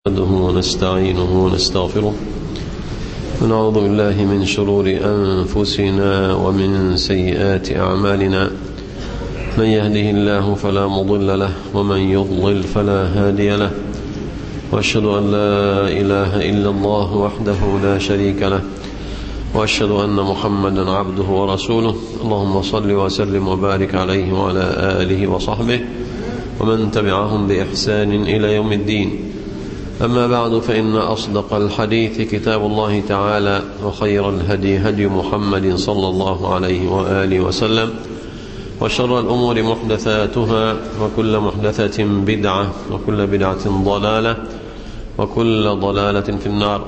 نحمده ونستعينه ونستغفره ونعوذ بالله من شرور أنفسنا ومن سيئات أعمالنا. من يهده الله فلا مضل له ومن يضلل فلا هادي له، وأشهد أن لا إله إلا الله وحده لا شريك له، وأشهد أن محمدا عبده ورسوله. اللهم صل وسلم وبارك عليه وعلى آله وصحبه ومن تبعهم بإحسان إلى يوم الدين. أما بعد، فإن أصدق الحديث كتاب الله تعالى، وخير الهدي هدي محمد صلى الله عليه وآله وسلم، وشر الأمور محدثاتها، وكل محدثة بدعة، وكل بدعة ضلالة، وكل ضلالة في النار.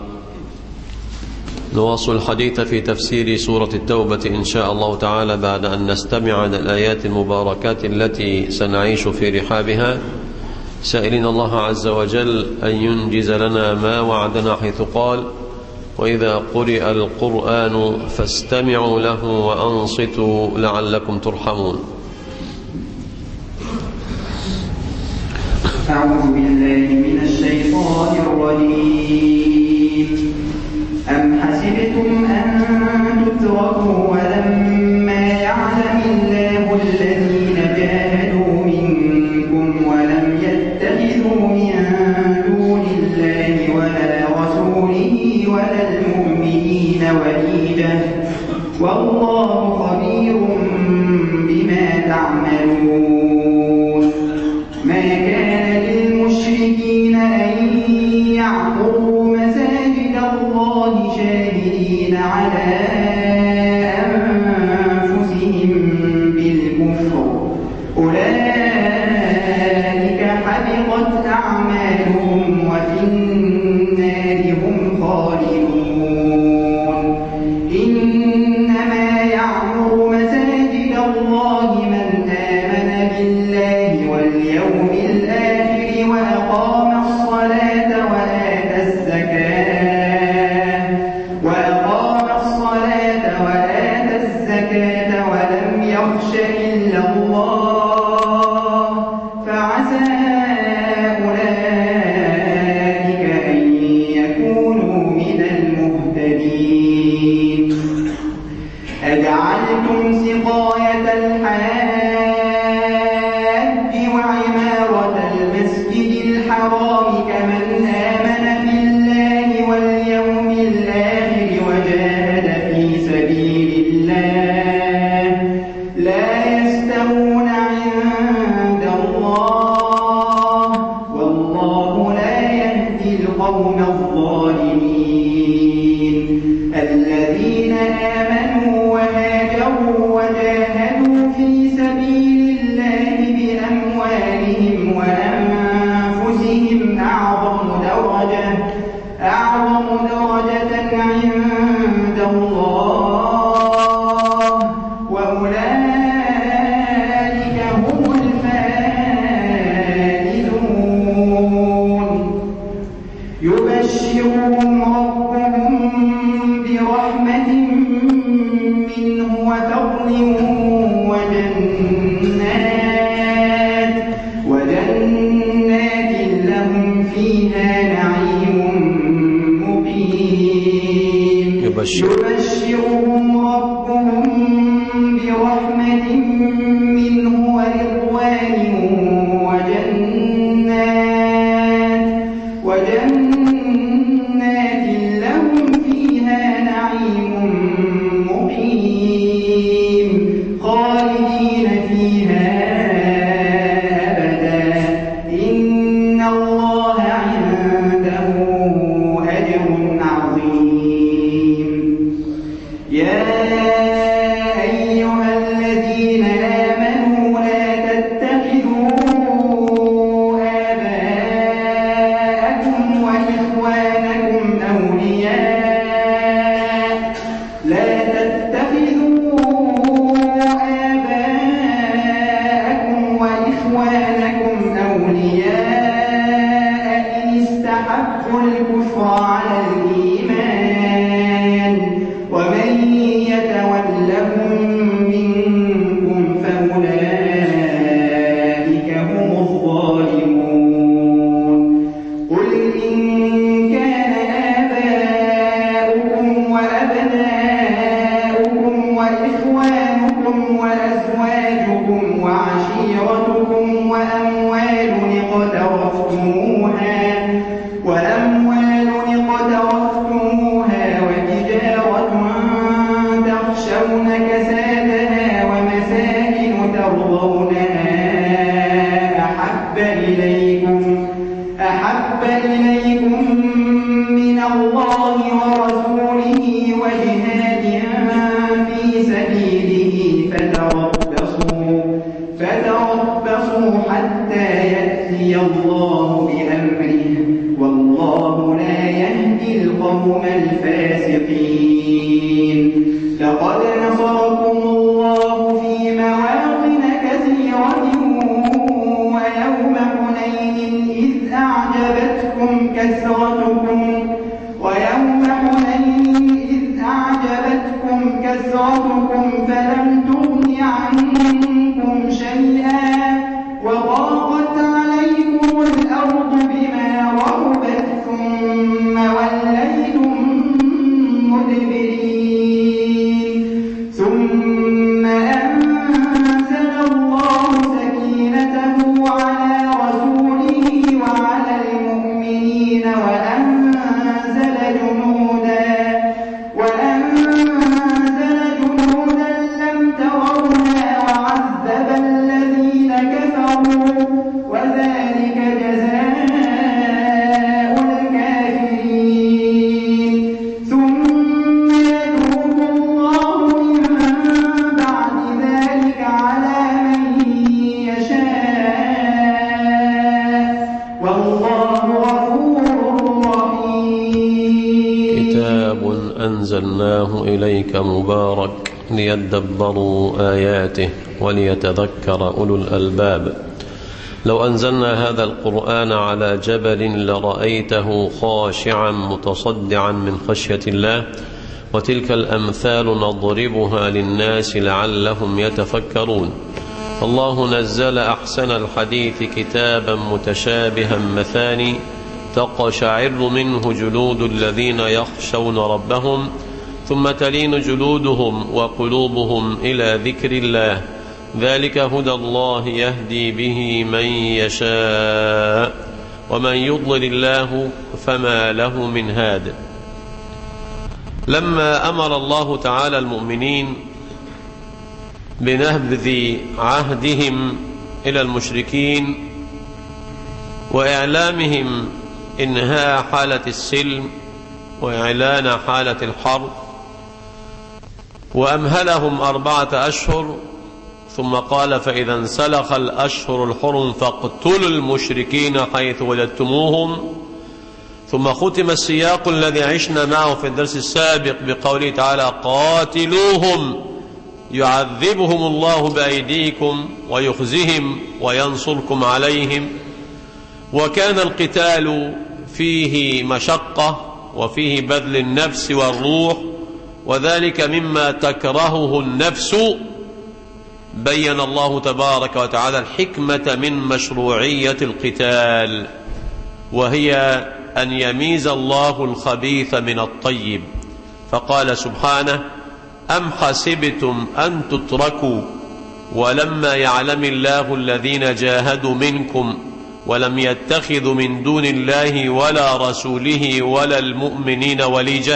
نواصل الحديث في تفسير سورة التوبة إن شاء الله تعالى، بعد أن نستمع الآيات المباركات التي سنعيش في رحابها، سائلين الله عز وجل أن ينجز لنا ما وعدنا، حيث قال: وإذا قرئ القرآن فاستمعوا له وأنصتوا لعلكم ترحمون. أعوذ بالله من الشيطان الرجيم. أم حسبتم أن تتركوا ولما يعلم الله الذين جاهدوا منكم ولم يتخذوا من دون الله ولا رسوله ولا المؤمنين وليجا، والله خبير بما تعملون. ما كان للمشركين أن يعمروا مساجد الله شاهدين على أنفسهم بالكفر، أولئك حبطت أعمالهم وفي النار هم خالدون. إنما يعمر مساجد الله من آمن بالله واليوم الآخر وأقام الصلاة وآتى الزكاة ولم يخش إلا الله، فعسى أولئك أن يكونوا من المهتدين. أجعلتم سقاية الحاج وعمارة المسجد الحرام كمن آمن بالله واليوم الآخر وجاهد في سبيل الله، لا يستوون عند الله، والله لا يهدي القوم الظالمين. الذين آمنوا وهاجروا وجاهدوا في سبيل الله بأموالهم وأنفسهم أعظم درجة عند الله، وأولئك هم الفائزون. يبشرهم ربهم برحمة منه وفضل وجنات لهم فيها نعيم مقيم. يبشرهم ربهم برحمة منه ورضوان وجنات لهم فيها نعيم مقيم، خالدين فيها أبدا. إن الله عنده أجر عظيم. يا أيها الذين آمنوا لا تتخذوا آباءكم وإخوانكم أولياء، لا تتخذوا آباءكم وإخوانكم أولياء إن استحبوا الكفر على الإيمان، ومن يتولهم منكم فأولئك هم الظالمون. قل إن وأموال اقترفتموها وتجارة تخشون كسادها ومساكن ترضونها أحب إليكم من الله ورسوله وجهاد في سبيله فتربصوا حتى يأتي الله بأمره والله لا يهدي القوم الفاسقين. لقد نصركم الله في مواطن كثيرة ويوم حنين إذ أعجبتكم كثرتكم فلم تغن عنكم شيئا وضاقت عليكم الأرض بما رحبت ثم وليتم مدبرين ثم أنزل الله سكينته على رسوله وعلى المؤمنين وأنزل جنودا لم تروها وعذب الذين كفروا وذلك جزاء الكافرين. ثم يتوب الله من بعد ذلك على من يشاء والله غفور رحيم. كتاب أنزلناه إليك مبارك ليدبروا آياته وليتذكر أولو الألباب. لو أنزلنا هذا القرآن على جبل لرأيته خاشعا متصدعا من خشية الله، وتلك الأمثال نضربها للناس لعلهم يتفكرون. الله نزل أحسن الحديث كتابا متشابها مثاني تقشعر منه جلود الذين يخشون ربهم ثم تلين جلودهم وقلوبهم إلى ذكر الله، ذلك هدى الله يهدي به من يشاء ومن يضلل الله فما له من هاد. لما أمر الله تعالى المؤمنين بنبذ عهدهم إلى المشركين وإعلامهم إنهاء حالة السلم وإعلان حالة الحرب، وأمهلهم 4 أشهر، ثم قال فإذا انسلخ الأشهر الحرم فاقتلوا المشركين حيث وجدتموهم. ثم ختم السياق الذي عشنا معه في الدرس السابق بقوله تعالى قاتلوهم يعذبهم الله بأيديكم ويخزهم وينصركم عليهم. وكان القتال فيه مشقة وفيه بذل النفس والروح، وذلك مما تكرهه النفس. بين الله تبارك وتعالى الحكمة من مشروعية القتال، وهي أن يميز الله الخبيث من الطيب، فقال سبحانه أم حسبتم أن تتركوا ولما يعلم الله الذين جاهدوا منكم ولم يتخذوا من دون الله ولا رسوله ولا المؤمنين وليجة.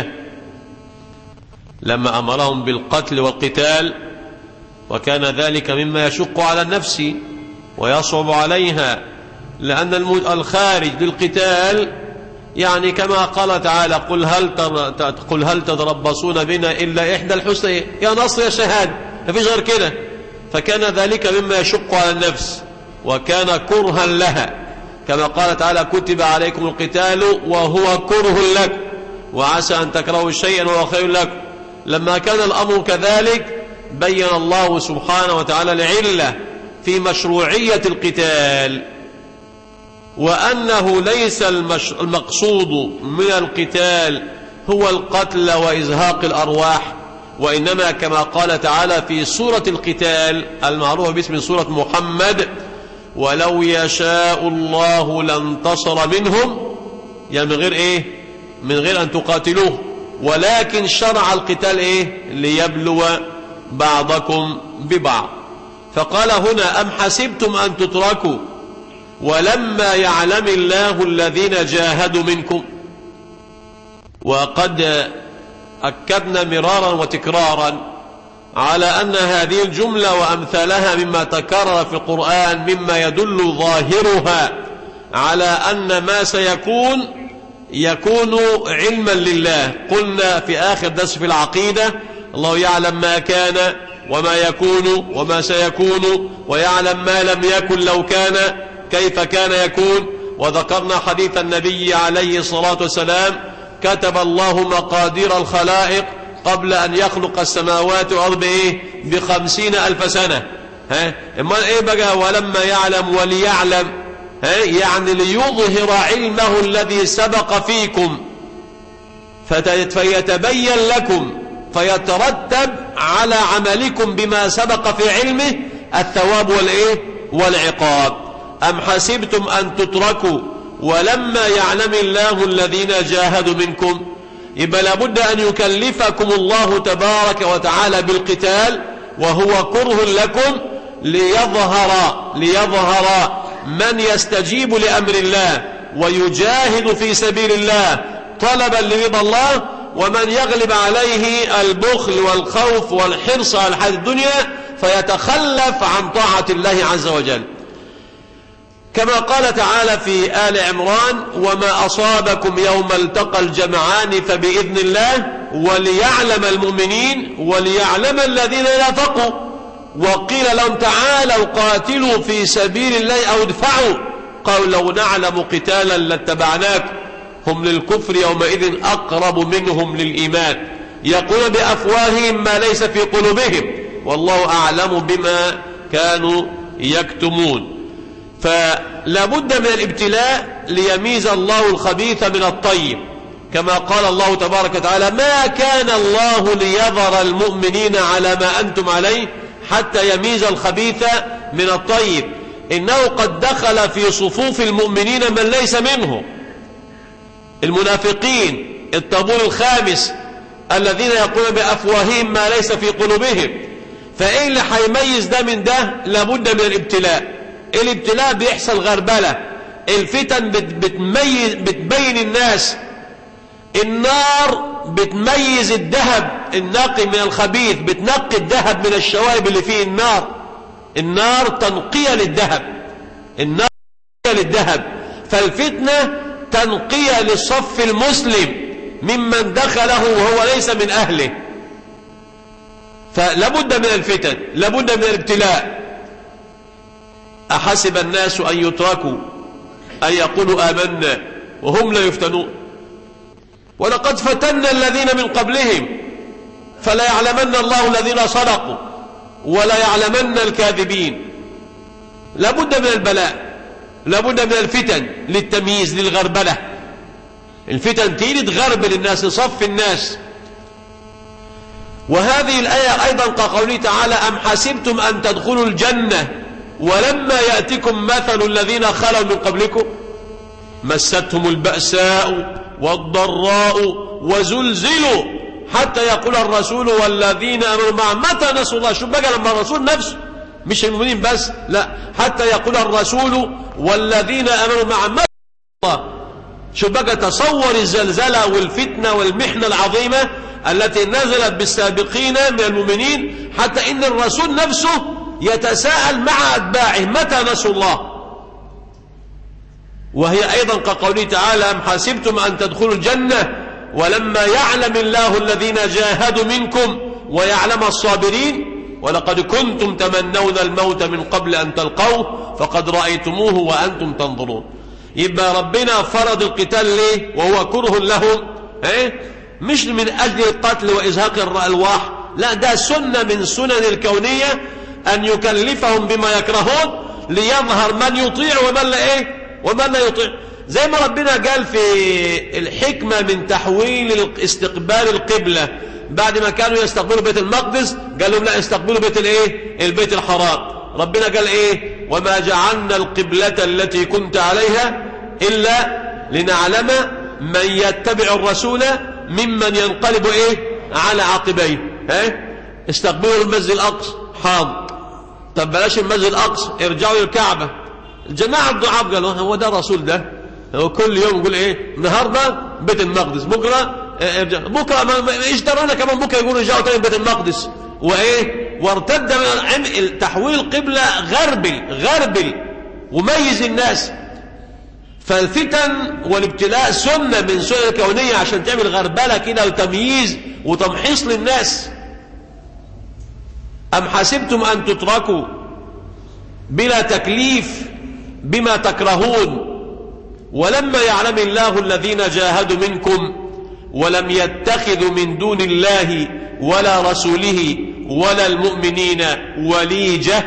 لما أمرهم بالقتل والقتال، وكان ذلك مما يشق على النفس ويصعب عليها، لأن الخارج للقتال يعني كما قال تعالى قل هل تتربصون بنا إلا إحدى الحسنيين، يا نصر يا شهادة، ما فيش غير كده. فكان ذلك مما يشق على النفس وكان كرها لها، كما قال تعالى كتب عليكم القتال وهو كره لكم وعسى أن تكرهوا شيئا وهو خير لكم. لما كان الأمر كذلك بين الله سبحانه وتعالى العلة في مشروعية القتال، وأنه ليس المقصود من القتال هو القتل وإزهاق الأرواح، وإنما كما قال تعالى في سورة القتال المعروفة باسم سورة محمد ولو يشاء الله لانتصر منهم، يعني من غير إيه؟ من غير أن تقاتلوه، ولكن شرع القتال إيه؟ ليبلو بعضكم ببعض. فقال هنا أم حسبتم أن تتركوا ولما يعلم الله الذين جاهدوا منكم. وقد أكدنا مرارا وتكرارا على أن هذه الجملة وأمثالها مما تكرر في القرآن مما يدل ظاهرها على أن ما سيكون يكون علما لله. قلنا في آخر درس في العقيدة الله يعلم ما كان وما يكون وما سيكون، ويعلم ما لم يكن لو كان كيف كان يكون. وذكرنا حديث النبي عليه الصلاة والسلام: كتب الله مقادير الخلائق قبل أن يخلق السماوات والأرض ب50,000 سنة. إما إيه بقى ولما يعلم وليعلم؟ يعني ليظهر علمه الذي سبق فيكم فيتبين لكم فيترتب على عملكم بما سبق في علمه الثواب والعقاب. أم حسبتم أن تتركوا ولما يعلم الله الذين جاهدوا منكم؟ يبقى لابد أن يكلفكم الله تبارك وتعالى بالقتال وهو كره لكم ليظهر من يستجيب لأمر الله ويجاهد في سبيل الله طلبا لرضا الله، ومن يغلب عليه البخل والخوف والحرص على الحياة الدنيا فيتخلف عن طاعة الله عز وجل. كما قال تعالى في آل عمران: وما أصابكم يوم التقى الجمعان فبإذن الله وليعلم المؤمنين وليعلم الذين نافقوا. وقيل لهم: تعالوا قاتلوا في سبيل الله أو ادفعوا. قالوا: لو نعلم قتالا لاتبعناكم. هم للكفر يومئذ أقرب منهم للإيمان، يقول بأفواههم ما ليس في قلوبهم والله أعلم بما كانوا يكتمون. فلا بد من الابتلاء ليميز الله الخبيث من الطيب، كما قال الله تبارك وتعالى: ما كان الله ليذر المؤمنين على ما أنتم عليه حتى يميز الخبيث من الطيب، إنه قد دخل في صفوف المؤمنين من ليس منهم، المنافقين الطابور الخامس الذين يقولون بأفواههم ما ليس في قلوبهم. فإيه اللي هيميز ده من ده؟ لابد من الابتلاء. الابتلاء بيحصل غربلة، الفتن بتبين الناس. النار بتميز الذهب النقي من الخبيث، بتنقي الذهب من الشوائب اللي فيه. النار تنقية للذهب، فالفتنة تنقية للصف المسلم ممن دخله وهو ليس من أهله. فلابد من الفتن، لابد من الابتلاء. أحسب الناس أن يتركوا أن يقولوا آمنا وهم لا يفتنون ولقد فتنا الذين من قبلهم فلا يعلمن الله الذين صدقوا ولا يعلمن الكاذبين. لابد من البلاء، لابد من الفتن للتمييز، للغربلة. الفتن تيجي تغربل الناس، تصفي الناس. وهذه الآية أيضا كقوله تعالى: أم حسبتم أن تدخلوا الجنة ولما يأتكم مثل الذين خلوا من قبلكم مستهم البأساء والضراء وزلزلوا حتى يقول الرسول والذين آمنوا معه متى نصر الله. شوف بقى لما الرسول نفسه، مش المؤمنين بس، لا، حتى يقول الرسول والذين آمنوا معه متى نصر الله. شوف بقى، تصور الزلزلة والفتنة والمحنة العظيمة التي نزلت بالسابقين من المؤمنين، حتى إن الرسول نفسه يتساءل مع أتباعه متى نصر الله. وهي أيضا كقوله تعالى: أم حسبتم أن تدخلوا الجنة ولما يعلم الله الذين جاهدوا منكم ويعلم الصابرين ولقد كنتم تمنون الموت من قبل أن تلقوه فقد رأيتموه وأنتم تنظرون. يبقى ربنا فرض القتال ليه وهو كره لهم؟ مش من أجل القتل وإزهاق الأرواح، لا، ده سنة من سنن الكونية أن يكلفهم بما يكرهون ليظهر من يطيع ومن لا يطيع. زي ما ربنا قال في الحكمة من تحويل استقبال القبلة، بعد ما كانوا يستقبلوا بيت المقدس قال لهم لا، استقبلوا البيت الحرام. ربنا قال وما جعلنا القبلة التي كنت عليها إلا لنعلم من يتبع الرسول ممن ينقلب على عقبيه. استقبلوا المسجد الأقصى، حاضر. طب بلاش المسجد الأقصى، ارجعوا للكعبة. الجماعة الضعاف قالوا هو ده الرسول ده، هو كل يوم يقول ايه النهارده بيت المقدس، بكره بكره ما ايش درانا كمان بكره يقولوا رجعوا تاني بيت المقدس وايه، وارتد من تحويل القبلة غربل وميز الناس. فالفتن والابتلاء سنة من سنن الكونية عشان تعمل غربلة كده وتمييز وتمحيص للناس. أم حسبتم أن تتركوا بلا تكليف بما تكرهون ولما يعلم الله الذين جاهدوا منكم ولم يتخذوا من دون الله ولا رسوله ولا المؤمنين وليجة.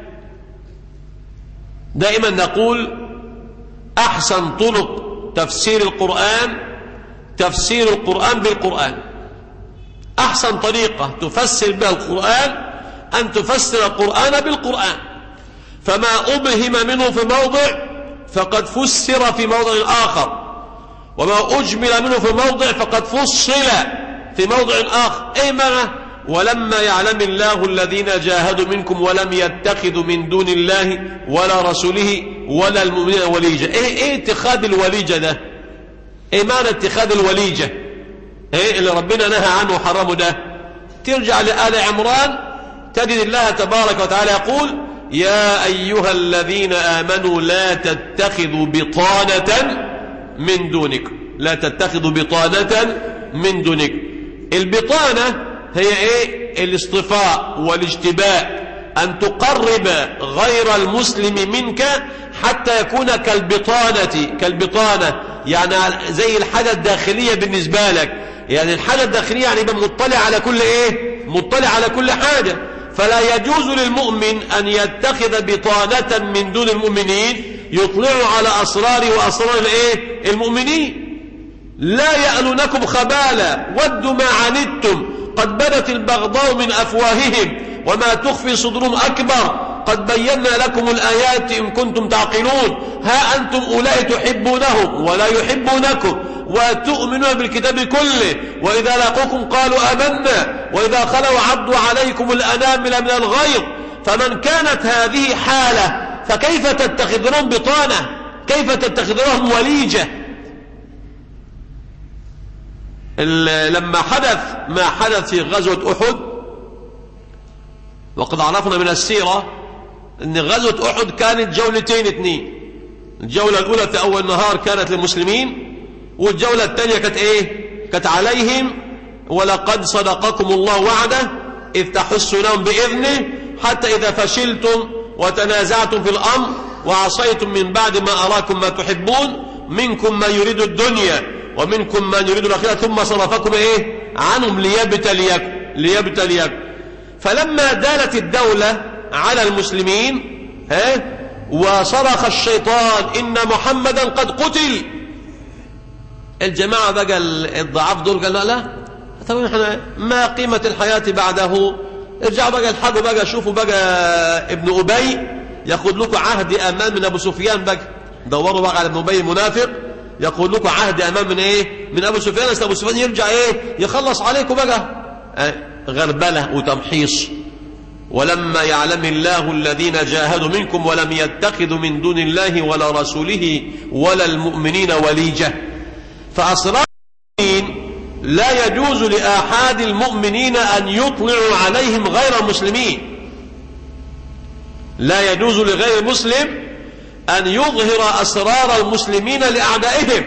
دائما نقول أحسن طرق تفسير القرآن تفسير القرآن بالقرآن. أحسن طريقة تفسر بها القرآن أن تفسر القرآن بالقرآن، فما أبهم منه في موضع فقد فسر في موضع آخر، وما أجمل منه في موضع فقد فصل في موضع آخر. أي معنى ولما يعلم الله الذين جاهدوا منكم ولم يتخذوا من دون الله ولا رسوله ولا المؤمنين وليجة. ايه اتخاذ الوليجة ده؟ ايه معنى اتخاذ الوليجة؟ ايه اللي ربنا نهى عنه وحرمه ده؟ ترجع لآل عمران تجد الله تبارك وتعالى يقول يا أيها الذين آمنوا لا تتخذوا بطانة من دونك، لا تتخذوا بطانة من دونك. البطانة هي ايه؟ الاصطفاء والاجتباء، أن تقرب غير المسلم منك حتى يكون كالبطانة يعني زي الحاجة الداخلية بالنسبة لك. يعني الحاجة الداخلية يعني يبقى مطلع على كل ايه؟ مطلع على كل حاجة. فلا يجوز للمؤمن أن يتخذ بطانة من دون المؤمنين يطلع على أسرار وأسرار الايه؟ المؤمنين. لا يألونكم خبالا ودوا ما عنتم قد بدت البغضاء من أفواههم وما تخفي صدورهم أكبر قد بينا لكم الآيات إن كنتم تعقلون ها أنتم أولئك تحبونهم ولا يحبونكم وتؤمنون بالكتاب كله وإذا لقوكم قالوا آمنا وإذا خلوا عضوا عليكم الأنامل من الغيظ فمن كانت هذه حالة فكيف تتخذون بطانة؟ كيف تتخذون وليجة؟ لما حدث ما حدث في غزوة أحد، وقد عرفنا من السيرة أن غزوة أحد كانت جولتين اثنين. الجولة الأولى في أول نهار كانت للمسلمين، والجولة الثانية كانت إيه؟ كانت عليهم. ولقد صدقكم الله وعده إذ تحسونهم بإذنه حتى إذا فشلتم وتنازعتم في الأمر وعصيتم من بعد ما أراكم ما تحبون منكم من يريد الدنيا ومنكم من يريد الآخرة ثم صرفكم إيه؟ عنهم ليبتليكم. فلما دالت الدولة على المسلمين وصرخ الشيطان إن محمدا قد قتل، الجماعة بقى الضعاف دول قال لا طب احنا ما قيمة الحياة بعده؟ ارجعوا بقى الحقوا بقى شوفوا بقى ابن أبي ياخد لكم عهد أمان من أبو سفيان. بقى دوروا بقى على ابن أبي المنافق يقول لكم عهد أمان من ايه؟ من أبو سفيان. أبو سفيان يرجع ايه؟ يخلص عليكم بقى غربلة وتمحيص. ولما يعلم الله الذين جاهدوا منكم ولم يتخذوا من دون الله ولا رسوله ولا المؤمنين وليجة. فأسرار المؤمنين لا يجوز لآحاد المؤمنين أن يطلعوا عليهم غير المسلمين. لا يجوز لغير مسلم أن يظهر أسرار المسلمين لأعدائهم،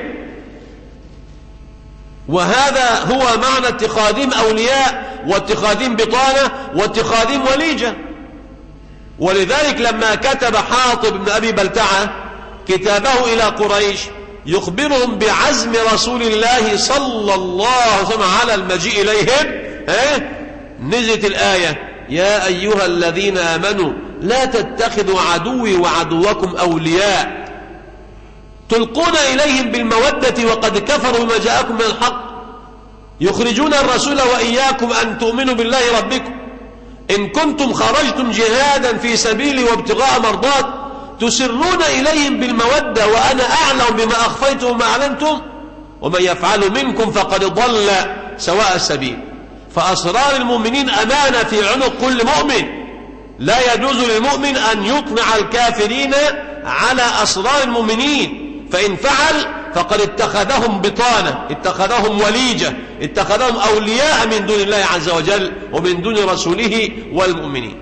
وهذا هو معنى اتخاذهم أولياء واتخاذهم بطانة واتخاذهم وليجة. ولذلك لما كتب حاطب بن أبي بلتعة كتابه إلى قريش يخبرهم بعزم رسول الله صلى الله عليه وسلم على المجيء إليهم نزلت الآية يا أيها الذين آمنوا لا تتخذوا عدوي وعدوكم أولياء تلقون إليهم بالمودة وقد كفروا بما جاءكم من الحق يخرجون الرسول وإياكم أن تؤمنوا بالله ربكم إن كنتم خرجتم جهادا في سبيلي وابتغاء مرضات تسرون إليهم بالمودة وأنا أعلم بما أخفيتم وما أعلنتم ومن يفعل منكم فقد ضل سواء السبيل. فأسرار المؤمنين أمانة في عنق كل مؤمن. لا يجوز للمؤمن أن يطلع الكافرين على أسرار المؤمنين، فإن فعل فقد اتخذهم بطانة، اتخذهم وليجة، اتخذهم أولياء من دون الله عز وجل ومن دون رسوله والمؤمنين.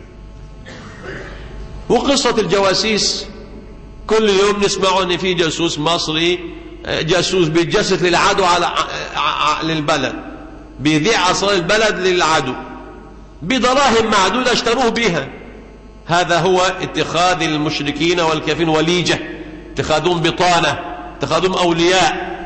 وقصة الجواسيس كل يوم نسمع أن في جاسوس مصري، جاسوس بيتجسس للعدو على للبلد، بيذيع أسرار البلد للعدو بدراهم معدودة اشتروه بها. هذا هو اتخاذ المشركين والكافرين وليجة، اتخاذهم بطانة، اتخاذهم أولياء.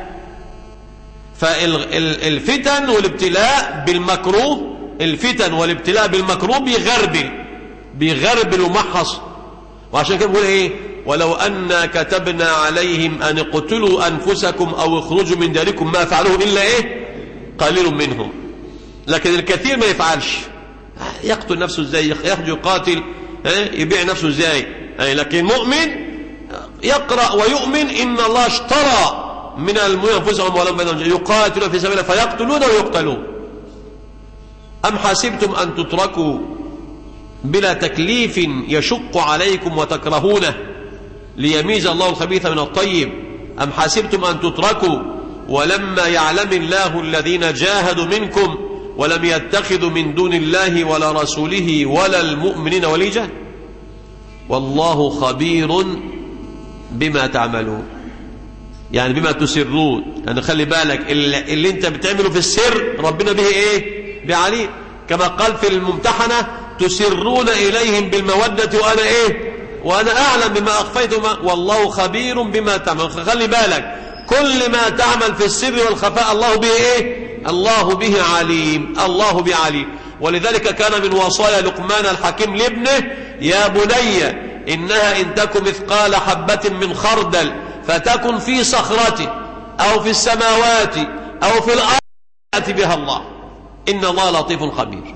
فالفتن والابتلاء بالمكروه، الفتن والابتلاء بالمكروه بيغربل ومحص. وعشان كده بيقول ايه؟ ولو أن كتبنا عليهم أن اقتلوا أنفسكم أو اخرجوا من داركم ما فعلوه إلا ايه؟ قليل منهم. لكن الكثير ما يفعلش، يقتل نفسه ازاي؟ يقاتل، يبيع نفسه ازاي؟ لكن مؤمن يقرأ ويؤمن إن الله اشترى من المؤمنين أنفسهم ولم يقاتلوا في سبيل الله فيقتلون ويقتلون. أم حسبتم أن تتركوا بلا تكليف يشق عليكم وتكرهونه ليميز الله الخبيث من الطيب؟ أم حسبتم أن تتركوا ولما يعلم الله الذين جاهدوا منكم ولم يتخذوا من دون الله ولا رسوله ولا المؤمنين وليجة؟ والله خبير بما تعملون، يعني بما تسرون. يعني خلي بالك اللي انت بتعمله في السر ربنا به ايه؟ بعليم. كما قال في الممتحنة تسرون إليهم بالمودة وأنا ايه؟ وأنا أعلم بما أخفيتم والله خبير بما تعمل. خلي بالك كل ما تعمل في السر والخفاء الله به ايه؟ الله به عليم، الله به عليم. ولذلك كان من وصايا لقمان الحكيم لابنه: يا بني إنها إن تك مثقال حبة من خردل فتكن في صخرة أو في السماوات أو في الأرض يأتي بها الله إن الله لطيف خبير.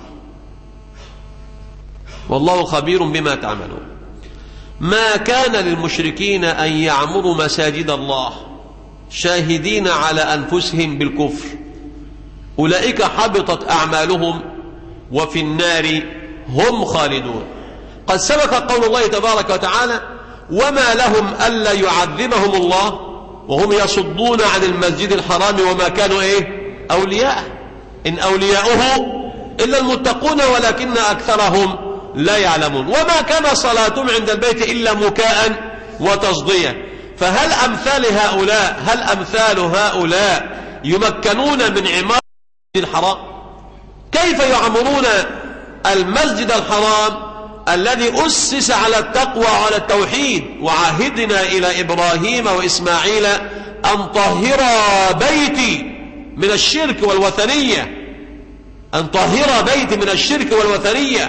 والله خبير بما تعملون. ما كان للمشركين أن يعمروا مساجد الله شاهدين على أنفسهم بالكفر أولئك حبطت أعمالهم وفي النار هم خالدون. قد سبق قول الله تبارك وتعالى: وما لهم ألا يعذبهم الله وهم يصدون عن المسجد الحرام وما كانوا ايه؟ أولياء، إن أولياؤه إلا المتقون ولكن أكثرهم لا يعلمون. وما كان صلاتهم عند البيت إلا مكاء وتصدية. فهل أمثال هؤلاء يمكنون من عمارة المسجد الحرام؟ كيف يعمرون المسجد الحرام الذي أسس على التقوى وعلى التوحيد؟ وعهدنا إلى إبراهيم وإسماعيل أن طهرا بيتي من الشرك والوثنية، أن طهرا بيتي من الشرك والوثنية.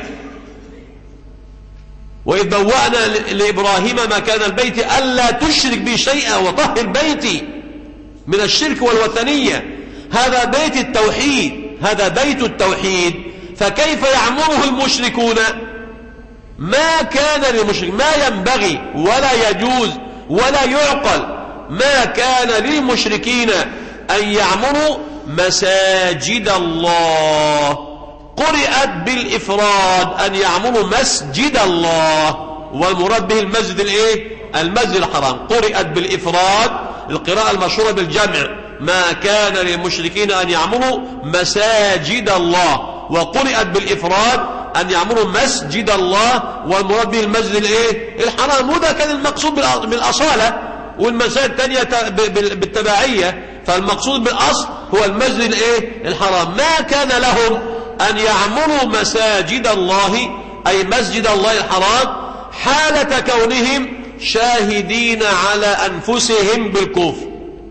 وإذ بوأنا لإبراهيم مكان البيت ألا تشرك بي شيئا وطهر بيتي من الشرك والوثنية. هذا بيت التوحيد، هذا بيت التوحيد، فكيف يعمره المشركون؟ ما كان للمشرك، ما ينبغي ولا يجوز ولا يعقل، ما كان للمشركين أن يعمروا مساجد الله. قرئت بالإفراد أن يعمروا مسجد الله، والمراد به المسجد الايه؟ المسجد الحرام. قرئت بالإفراد، القراءة المشهورة بالجمع: ما كان للمشركين أن يعمروا مساجد الله. وقرئت بالإفراد أن يعمروا مسجد الله، والمراد به المسجد الايه؟ الحرام. وده كان المقصود بالأصالة، والمساجد الثانية بالتبعية. فالمقصود بالأصل هو المسجد الايه؟ الحرام. ما كان لهم أن يعمروا مساجد الله أي مسجد الله الحرام حالة كونهم شاهدين على أنفسهم بالكفر.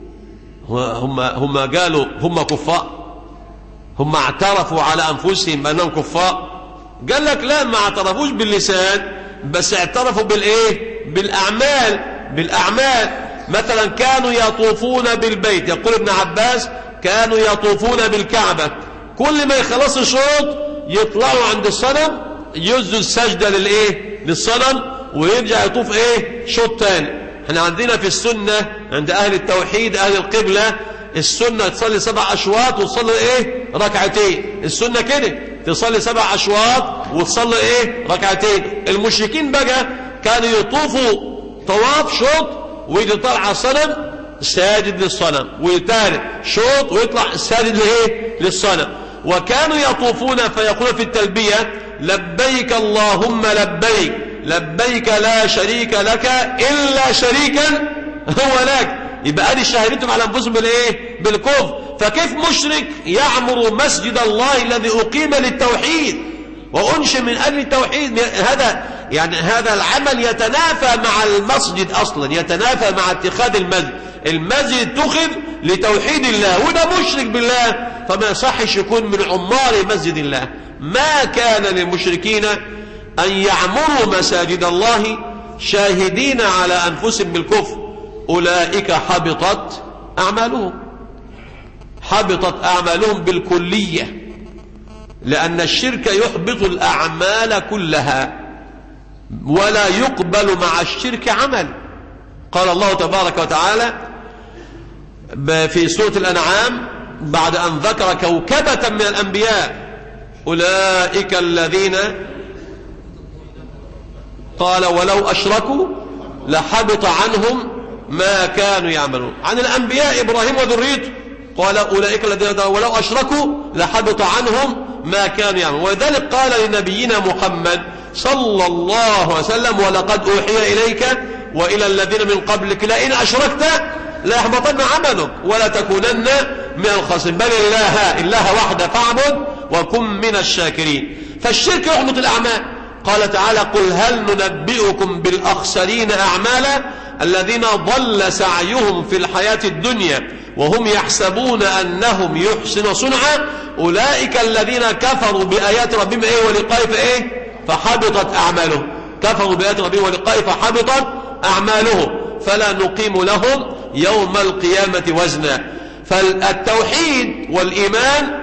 هم قالوا هم كفار، هم اعترفوا على أنفسهم بأنهم كفار. قال لك لا، ما اعترفوش باللسان بس اعترفوا بالإيه؟ بالأعمال. مثلا كانوا يطوفون بالبيت، يقول ابن عباس: كانوا يطوفون بالكعبة، كل ما يخلصوا شوط يطلعوا عند الصنم يسجدوا السجدة للصنم ويرجع يطوف شوط تاني. احنا عندنا في السنة عند أهل التوحيد أهل القبلة السنة تصلي 7 أشواط وتصلي ركعتين. السنة كده تصلي 7 أشواط وتصلي ركعتين. المشركين بقى كانوا يطوفوا طواف شوط ويطلع على الصنم ساجد للصنم، وثالث شوط ويطلع ساجد للصنم. وكانوا يطوفون فيقولون في التلبية لبيك اللهم لبيك لبيك لا شريك لك إلا شريكا هو لك. يبقى ادي شهادتهم على انفسهم بالكفر. فكيف مشرك يعمر مسجد الله الذي أقيم للتوحيد وأنشئ من أجل التوحيد؟ هذا العمل يتنافى مع المسجد أصلا، يتنافى مع اتخاذ المسجد. المسجد اتخذ لتوحيد الله، وده مشرك بالله، فما يصحش يكون من عمار مسجد الله. ما كان للمشركين أن يعمروا مساجد الله شاهدين على أنفسهم بالكفر. أولئك حبطت أعمالهم بالكلية، لأن الشرك يحبط الأعمال كلها، ولا يقبل مع الشرك عمل. قال الله تبارك وتعالى في سورة الأنعام بعد أن ذكر كوكبة من الأنبياء: أولئك الذين قال ولو أشركوا لحبط عنهم ما كانوا يعملون. عن الأنبياء إبراهيم وذريته قال أولئك الذين ولو أشركوا لحبط عنهم ما كانوا يعملون. ولذلك قال لنبينا محمد صلى الله عليه وسلم: ولقد أوحي إليك وإلى الذين من قبلك لئن أشركت ليحبطن عملك ولا تكونن من الخاسرين. بل الله وحده فاعبد وكن من الشاكرين. فالشرك يحبط الأعمال. قال تعالى: قل هل ننبئكم بالأخسرين أعمالا الذين ضل سعيهم في الحياة الدنيا وهم يحسبون أنهم يحسنون صنعا أولئك الذين كفروا بآيات ربهم ولقائه فحبطت أعمالهم. كفروا بآيات ربهم ولقائه فحبطت أعمالهم فلا نقيم لهم يوم القيامة وزنا. فالتوحيد والإيمان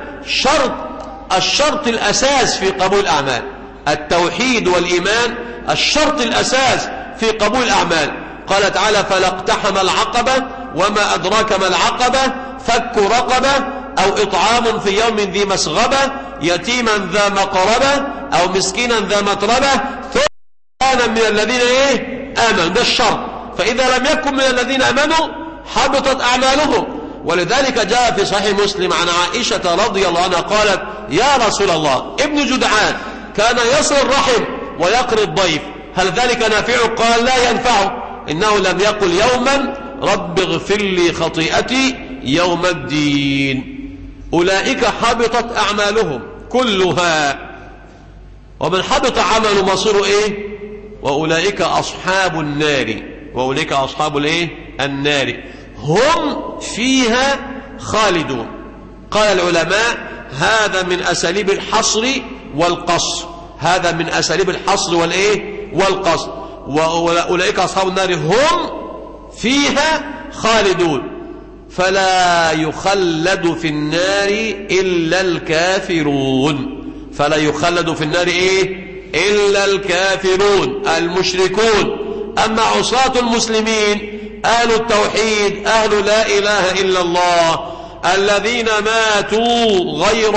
الشرط الأساس في قبول الأعمال. التوحيد والإيمان الشرط الأساس في قبول الأعمال. قال تعالى: فلا اقتحم العقبة وما أدراك ما العقبة فك رقبة أو إطعام في يوم ذي مسغبة يتيما ذا مقربة أو مسكينا ذا متربة ثم كان من الذين آمنوا. ده الشرط. فإذا لم يكن من الذين آمنوا حبطت أعمالهم. ولذلك جاء في صحيح مسلم عن عائشة رضي الله عنها قالت: يا رسول الله ابن جدعان كان يصل الرحم ويقري الضيف، هل ذلك نافعه؟ قال: لا ينفعه، إنه لم يقل يوما رب اغفر لي خطيئتي يوم الدين. أولئك حبطت أعمالهم كلها. ومن حبط عمله مصيره وأولئك أصحاب النار. وأولئك أصحاب النار هم فيها خالدون. قال العلماء: هذا من أساليب الحصر والقصر. هذا من أساليب الحصر والقصر. وأولئك أصحاب النار هم فيها خالدون فلا يخلد في النار إلا الكافرون. فلا يخلد في النار إلا الكافرون المشركون. أما عصاة المسلمين أهل التوحيد أهل لا إله إلا الله الذين ماتوا غير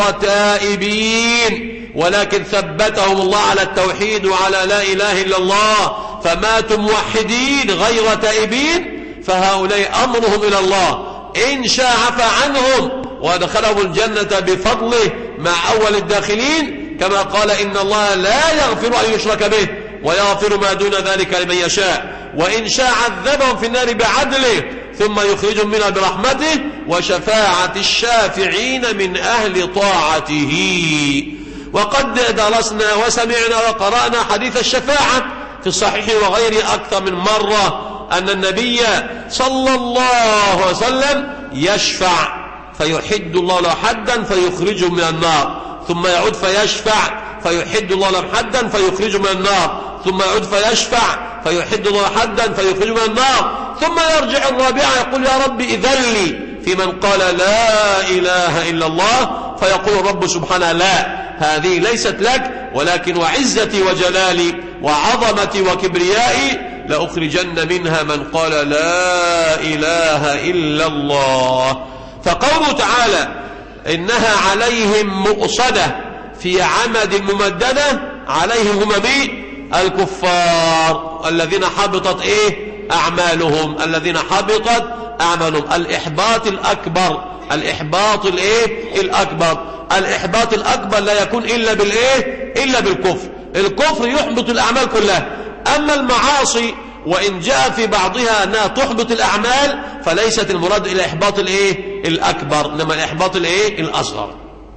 تائبين ولكن ثبتهم الله على التوحيد وعلى لا إله إلا الله فماتوا موحدين غير تائبين، فهؤلاء أمرهم إلى الله إن شاء عفى عنهم وادخلهم الجنة بفضله مع أول الداخلين، كما قال: إن الله لا يغفر أن يشرك به ويغفر ما دون ذلك لمن يشاء، وإن شاء عذبهم في النار بعدله ثم يخرجهم منها برحمته وشفاعة الشافعين من أهل طاعته. وقد درسنا وسمعنا وقرأنا حديث الشفاعة في الصحيح وغيره أكثر من مرة، أن النبي صلى الله عليه وسلم يشفع فيحد الله له حدا فيخرجه من النار، ثم يعود فيشفع فيحد الله له حدا فيخرجه من النار، ثم يعود فيشفع فيحد الله حدا فيخرجه من النار، ثم يرجع الرابعة يقول: يا رب إذن لي في من قال لا إله إلا الله، فيقول الرب سبحانه: لا، هذه ليست لك، ولكن وعزتي وجلالي وعظمتي وكبريائي لأخرجن منها من قال لا إله إلا الله. فقوله تعالى: إنها عليهم مؤصدة في عمد ممددة، عليهم هم مين؟ الكفار الذين حبطت أعمالهم، الذين حبطت أعمالهم. الإحباط الأكبر، الإحباط الأكبر، الإحباط الأكبر لا يكون إلا إلا بالكفر. الكفر يحبط الأعمال كلها. أما المعاصي وإن جاء في بعضها أنها تحبط الأعمال فليست المراد إلى إحباط الأكبر، إنما الإحباط الأصغر.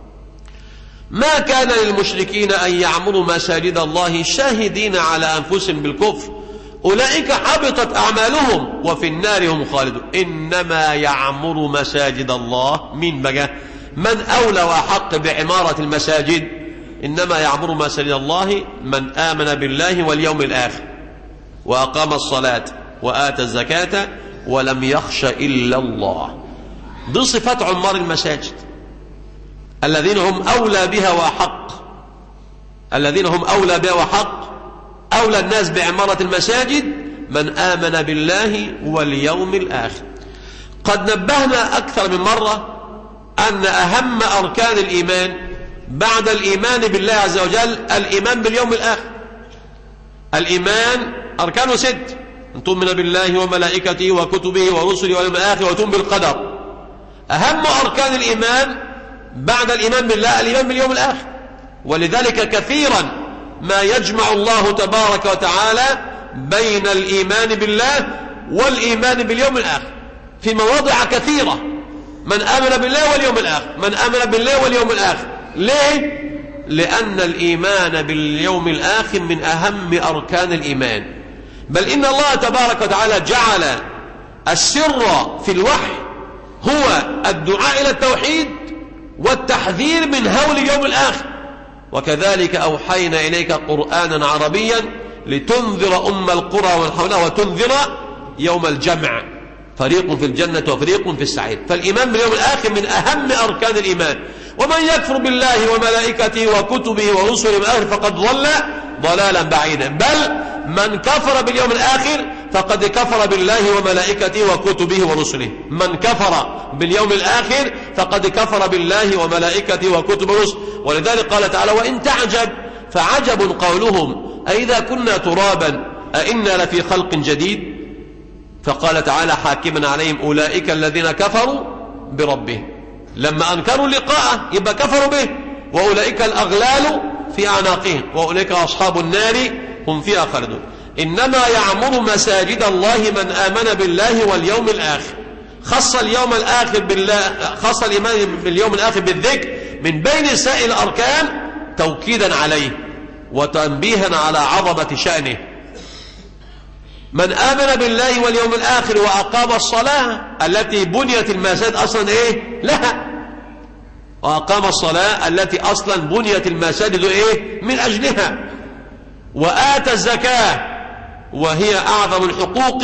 ما كان للمشركين أن يعمروا مساجد الله شاهدين على أنفسهم بالكفر أولئك حبطت أعمالهم وفي النار هم خالدون. إنما يعمر مساجد الله من بقى من أولى وأحق بعمارة المساجد؟ إنما يعمر مساجد الله من آمن بالله واليوم الآخر وأقام الصلاة وآتى الزكاة ولم يخش إلا الله. دي صفات عمار المساجد، الذين هم أولى بها وأحق، الذين هم أولى بها وحق. أولى الناس بعمارة المساجد من آمن بالله واليوم الآخر. قد نبهنا أكثر من مرة أن أهم أركان الإيمان بعد الإيمان بالله عز وجل الإيمان باليوم الآخر. الإيمان أركانه 6: أن تؤمن بالله وملائكته وكتبه ورسله واليوم الآخر وتؤمن بالقدر. أهم أركان الإيمان بعد الإيمان بالله الإيمان باليوم الآخر. ولذلك كثيرا ما يجمع الله تبارك وتعالى بين الإيمان بالله والإيمان باليوم الآخر في مواضع كثيرة. من آمن بالله واليوم الآخر، من آمن بالله واليوم الآخر. ليه؟ لأن الإيمان باليوم الآخر من أهم أركان الإيمان. بل إن الله تبارك وتعالى جعل السر في الوحي هو الدعاء إلى التوحيد والتحذير من هول اليوم الآخر. وكذلك أوحينا إليك قرآنا عربيا لتنذر أم القرى ومن حولها وتنذر يوم الجمع، فريق في الجنة وفريق في السعير. فالإيمان باليوم الآخر من أهم أركان الإيمان. ومن يكفر بالله وملائكته وكتبه ورسله بالآخر فقد ضل ضلالا بعيدا. بل من كفر باليوم الآخر فقد كفر بالله وملائكته وكتبه ورسله. من كفر باليوم الآخر فقد كفر بالله وملائكته وكتبه ورسله. ولذلك قال تعالى: وإن تعجب فعجب قولهم أئذا كنا ترابا أئنا لفي خلق جديد. فقال تعالى حاكما عليهم: أولئك الذين كفروا بربهم. لما أنكروا لقاءه يبقى كفروا به. وأولئك الأغلال في أعناقهم وأولئك أصحاب النار هم فيها خالدون. إنما يعمر مساجد الله من آمن بالله واليوم الآخر. خص اليوم الآخر خص الإيمان باليوم الآخر بالذكر من بين سائر الأركان توكيدا عليه وتنبيها على عظمة شأنه. من آمن بالله واليوم الآخر وأقام الصلاة التي بنيت المساجد أصلا لها، وأقام الصلاة التي أصلا بنيت المساجد من أجلها، وآتى الزكاة وهي أعظم الحقوق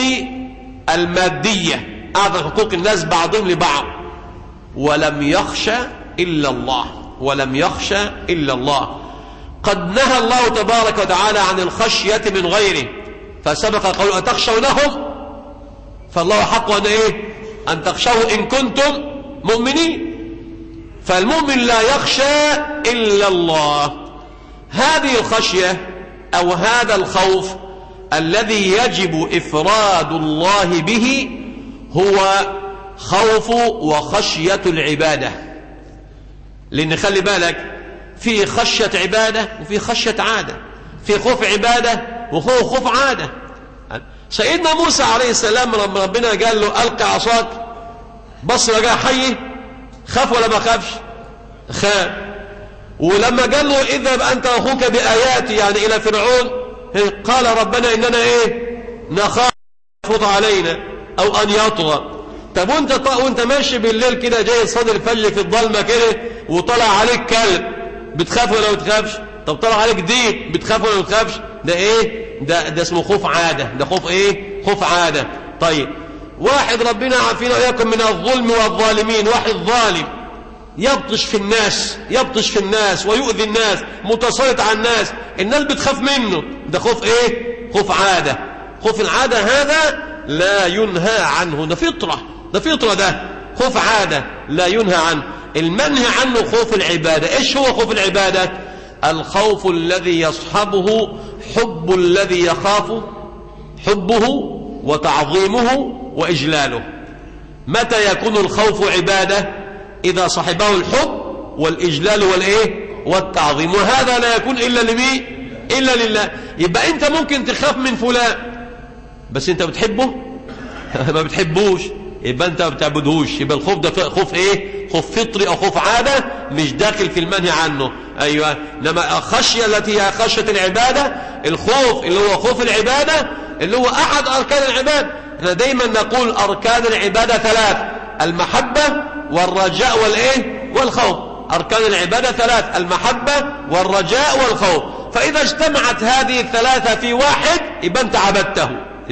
المادية، أعظم حقوق الناس بعضهم لبعض، ولم يخش إلا الله، ولم يخش إلا الله. قد نهى الله تبارك وتعالى عن الخشية من غيره، فسبق قوله: أتخشونهم؟ فالله حق أن تخشوا إن كنتم مؤمنين. فالمؤمن لا يخشى إلا الله. هذه الخشية أو هذا الخوف الذي يجب إفراد الله به هو خوف وخشية العبادة. لأن خلي بالك، في خشية عبادة وفي خشية عادة، في خوف عبادة وخوف عادة. سيدنا موسى عليه السلام لما ربنا قال له: ألقى عصاك، بص لقاها حية، خاف ولا ما خافش؟ خاف. ولما قال له: اذهب أنت وأخوك بآياتي، يعني إلى فرعون، قال: ربنا إننا نخاف يفرط علينا أو أن يطغى. طب وانت ماشي بالليل كده، جاي صدر الفجر في الظلمة كده، وطلع عليك كلب، بتخاف ولا ما بتخافش؟ طب طلع عليك ديك، بتخاف ولا ما بتخافش؟ ده ده اسمه خوف عادة. ده خوف خوف عادة. طيب، واحد ربنا عافينا وإياكم من الظلم والظالمين، واحد ظالم يبطش في الناس ويؤذي الناس، متسلط على الناس بتخاف منه. ده خوف خوف عادة. خوف العادة هذا لا ينهى عنه، ده فطرة، ده خوف عادة لا ينهى عنه. المنهي عنه خوف العبادة. ايش هو خوف العبادة؟ الخوف الذي يصحبه حب الذي يخاف حبه وتعظيمه وإجلاله. متى يكون الخوف عبادة؟ إذا صحبه الحب والإجلال والتعظيم، وهذا لا يكون إلا لمين؟ إلا لله. يبقى أنت ممكن تخاف من فلان بس أنت بتحبه؟ ما بتحبوش، يبقى أنت ما بتعبدهوش. يبقى الخوف ده خوف خوف فطري أو خوف عادة، مش داخل في المنهي عنه. أيوة. إنما الخشية التي هي خشية العبادة، الخوف اللي هو خوف العبادة اللي هو أحد أركان العبادة. احنا دايما نقول أركان العبادة 3: المحبة والرجاء والخوف. أركان العبادة 3: المحبة والرجاء والخوف. فإذا اجتمعت هذه الثلاثة في واحد يبقى أنت عبدته.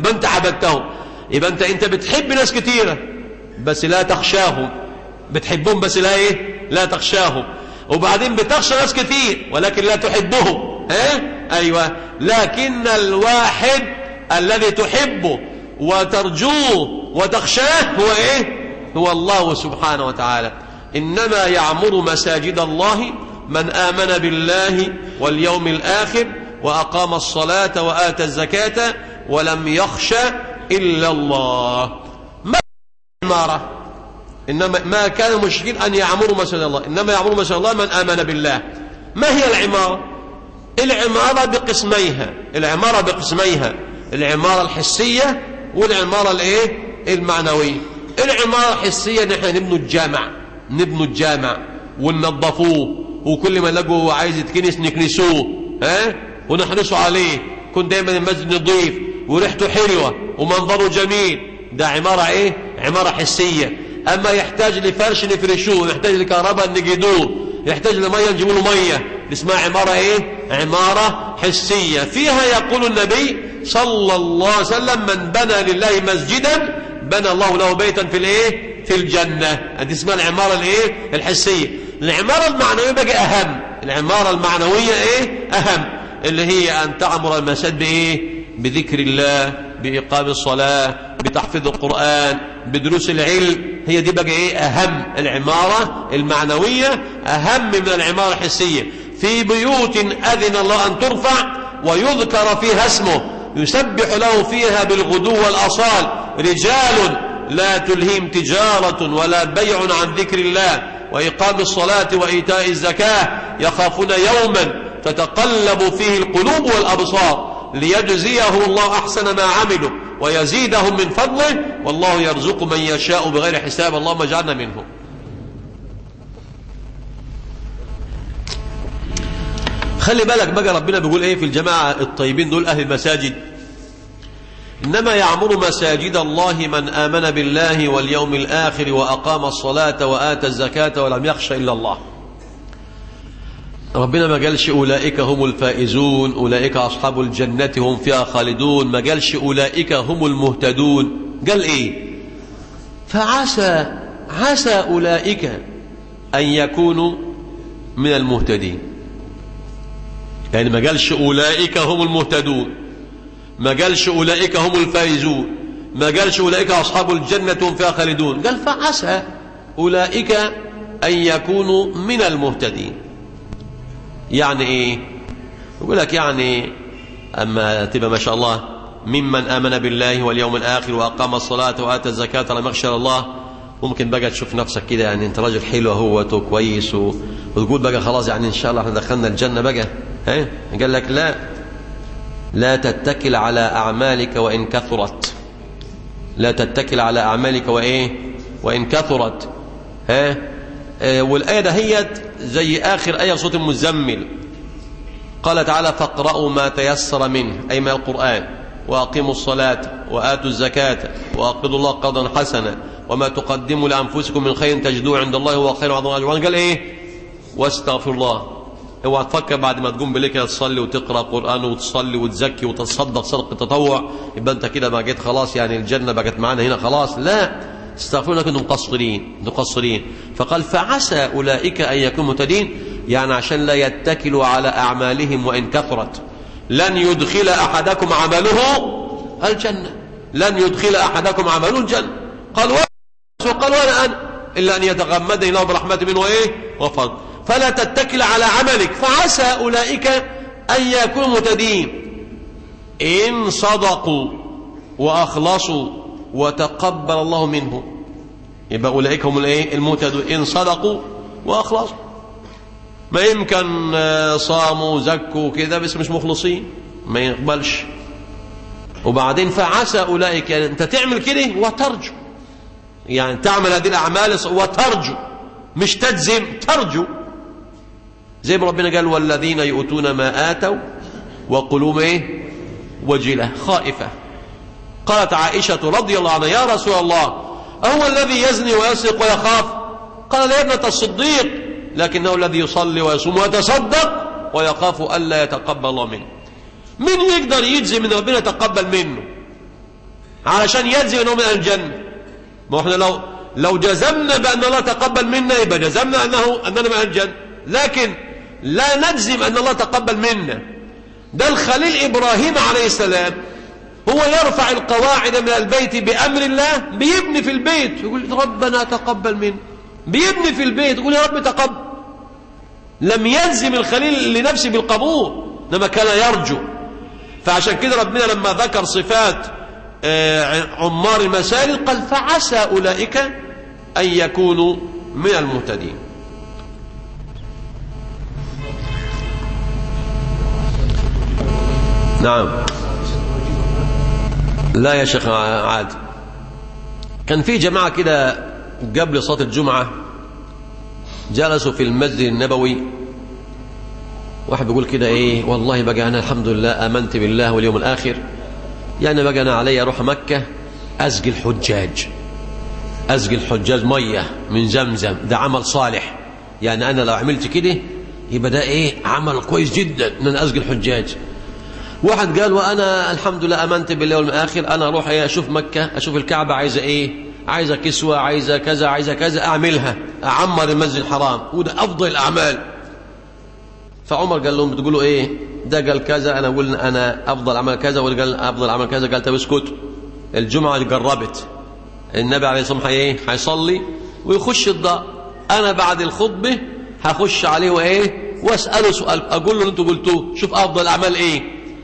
يبقى أنت بتحب ناس كتيرة بس لا تخشاهم، بتحبهم بس لا تخشاهم. وبعدين بتخشى ناس كتير ولكن لا تحبهم. أيوة. لكن الواحد الذي تحبه وترجوه وتخشاه هو الله سبحانه وتعالى. إنما يعمر مساجد الله من آمن بالله واليوم الآخر وأقام الصلاة وآتى الزكاة ولم يخش إلا الله. ما العمارة؟ إنما ما كان المشركين أن يعمروا مساجد الله، إنما يعمر مساجد الله من آمن بالله. ما هي العمارة؟ العمارة بقسميها: العمارة الحسية والعمارة المعنوية. العمارة الحسية نحن نبنوا الجامع وننظفوه، وكل ما نلاقوا عايز يتكنس نكنسوه ونحرصوا عليه، يكون دايما المسجد نظيف وريحته حلوة ومنظره جميل. ده عمارة حسية. أما يحتاج لفرش نفرشوه، يحتاج لكهرباء نجدوه، يحتاج لمية نجيبوا له مية، اسمها عمارة عمارة حسية. فيها يقول النبي صلى الله عليه وسلم: من بنى لله مسجدا بنى الله له بيتا في الجنة. هذه اسمها العمارة الحسية. العمارة المعنوية بقى أهم. العمارة المعنوية أهم، اللي هي أن تعمر المساجد بذكر الله، بإقام الصلاة، بتحفيظ القرآن، بدروس العلم. هي دي بقى أهم. العمارة المعنوية أهم من العمارة الحسية. في بيوت أذن الله أن ترفع ويذكر فيها اسمه يسبح له فيها بالغدو والأصال رجال لا تلهيهم تجارة ولا بيع عن ذكر الله وإقام الصلاة وإيتاء الزكاة يخافون يوما تتقلب فيه القلوب والأبصار ليجزيه الله أحسن ما عملوا ويزيدهم من فضله والله يرزق من يشاء بغير حساب. اللهم اجعلنا منهم. خلي بالك بقى ربنا بيقول في الجماعة الطيبين دول أهل المساجد: إنما يعمر مساجد الله من آمن بالله واليوم الآخر وأقام الصلاة وآتى الزكاة ولم يخش إلا الله. ربنا ما قالش أولئك هم الفائزون، أولئك أصحاب الجنة هم فيها خالدون، ما قالش أولئك هم المهتدون، قال فعسى أولئك أن يكونوا من المهتدين. يعني ما قالش أولئك هم المهتدون، ما قالش أولئك هم الفائزون، ما قالش أولئك أصحاب الجنة هم فيها خالدون، قال فعسى أولئك أن يكونوا من المهتدين. يعني يقول لك يعني أما تبقى ما شاء الله ممن آمن بالله واليوم الآخر وأقام الصلاة وآتى الزكاة لم يخشى الله، ممكن بقى تشوف نفسك كده يعني أنت راجل حلو اهوت كويس وتقول بقى خلاص يعني إن شاء الله احنا دخلنا الجنة بقى. قال لك لا تتكل على أعمالك وإن كثرت، لا تتكل على أعمالك وإن كثرت. والآية دهيت زي آخر آية صوت المزمل، قال تعالى فاقرأوا ما تيسر منه أي من القرآن وأقيموا الصلاة وآتوا الزكاة وأقرضوا الله قرضا حسنا وما تقدموا لأنفسكم من خير تجدوه عند الله هو خير وعظيم أجرا. قال واستغفر الله. اوعى تفكر بعد ما تقوم بليك تصلي وتقرأ قرآن وتصلي وتزكي وتصدق صدقة تطوع يبقى انت كده بقيت خلاص يعني الجنة بقت معانا هنا خلاص. لا، استغفروا لكم مقصرين. فقال فعسى أولئك أن يكونوا مهتدين، يعني عشان لا يتكلوا على أعمالهم وإن كثرت. لن يدخل أحدكم عمله الجنة، لن يدخل أحدكم عمله الجنة. قال ولا أنا إلا أن يتغمدني الله برحمة منه وفضل. فلا تتكل على عملك. فعسى أولئك أن يكونوا مهتدين إن صدقوا وأخلصوا وتقبل الله منهم، يبقى أولئك هم المهتدون إن صدقوا وأخلصوا. ما يمكن صاموا زكوا كده بس مش مخلصين، ما يقبلش. وبعدين فعسى أولئك، يعني أنت تعمل كده وترجو، يعني تعمل هذه الأعمال وترجو، مش تجزم، ترجو. زي ما ربنا قال والذين يؤتون ما آتوا وقلوبهم وجلة خائفة. قالت عائشة رضي الله عنها يا رسول الله أهو الذي يزني ويسرق ويخاف؟ قال يا ابنة الصديق لكنه الذي يصلي ويصوم ويتصدق ويخاف ألا يتقبل الله منه. من يقدر يجزي من ربنا يتقبل منه علشان يجزي انه من الجنة؟ ما احنا لو جزمنا بأن الله تقبل منا يبقى جزمنا أننا من الجنة، لكن لا نجزم أن الله تقبل منا. ده الخليل إبراهيم عليه السلام هو يرفع القواعد من البيت بأمر الله، بيبني في البيت يقول ربنا تقبل منا، بيبني في البيت يقول يا رب تقبل. لم يلزم الخليل لنفسه بالقبول، إنما كان يرجو. فعشان كده ربنا لما ذكر صفات عمار المساجد قال فعسى أولئك أن يكونوا من المهتدين. نعم. لا يا شيخ عادي، كان في جماعة كده قبل صلاة الجمعة جلسوا في المسجد النبوي، واحد بيقول كده ايه والله بقى انا الحمد لله امنت بالله واليوم الاخر، يعني بقى انا علي اروح مكة اسقي الحجاج، اسقي الحجاج مية من زمزم، ده عمل صالح، يعني انا لو عملت كده يبقى ده ايه عمل كويس جدا ان انا اسقي الحجاج. واحد قال وانا الحمد لله امنت بالله واليوم الاخر، انا اروح ايه اشوف مكة، اشوف الكعبة عايزة ايه، عايزة كسوة، عايزة كذا، عايزة كذا، اعملها، اعمر المسجد الحرام، وده افضل الاعمال. فعمر قال لهم بتقولوا ايه؟ ده قال كذا، انا اقول انا افضل عمل كذا، وده قال افضل عمل كذا. قال طب اسكتوا، الجمعه قربت، النبي عليه الصلاه والسلام هيصلي ويخش الدار، انا بعد الخطبه هخش عليه وايه واساله سؤال، اقول له انتوا قلتوه، شوف افضل الاعمال ايه.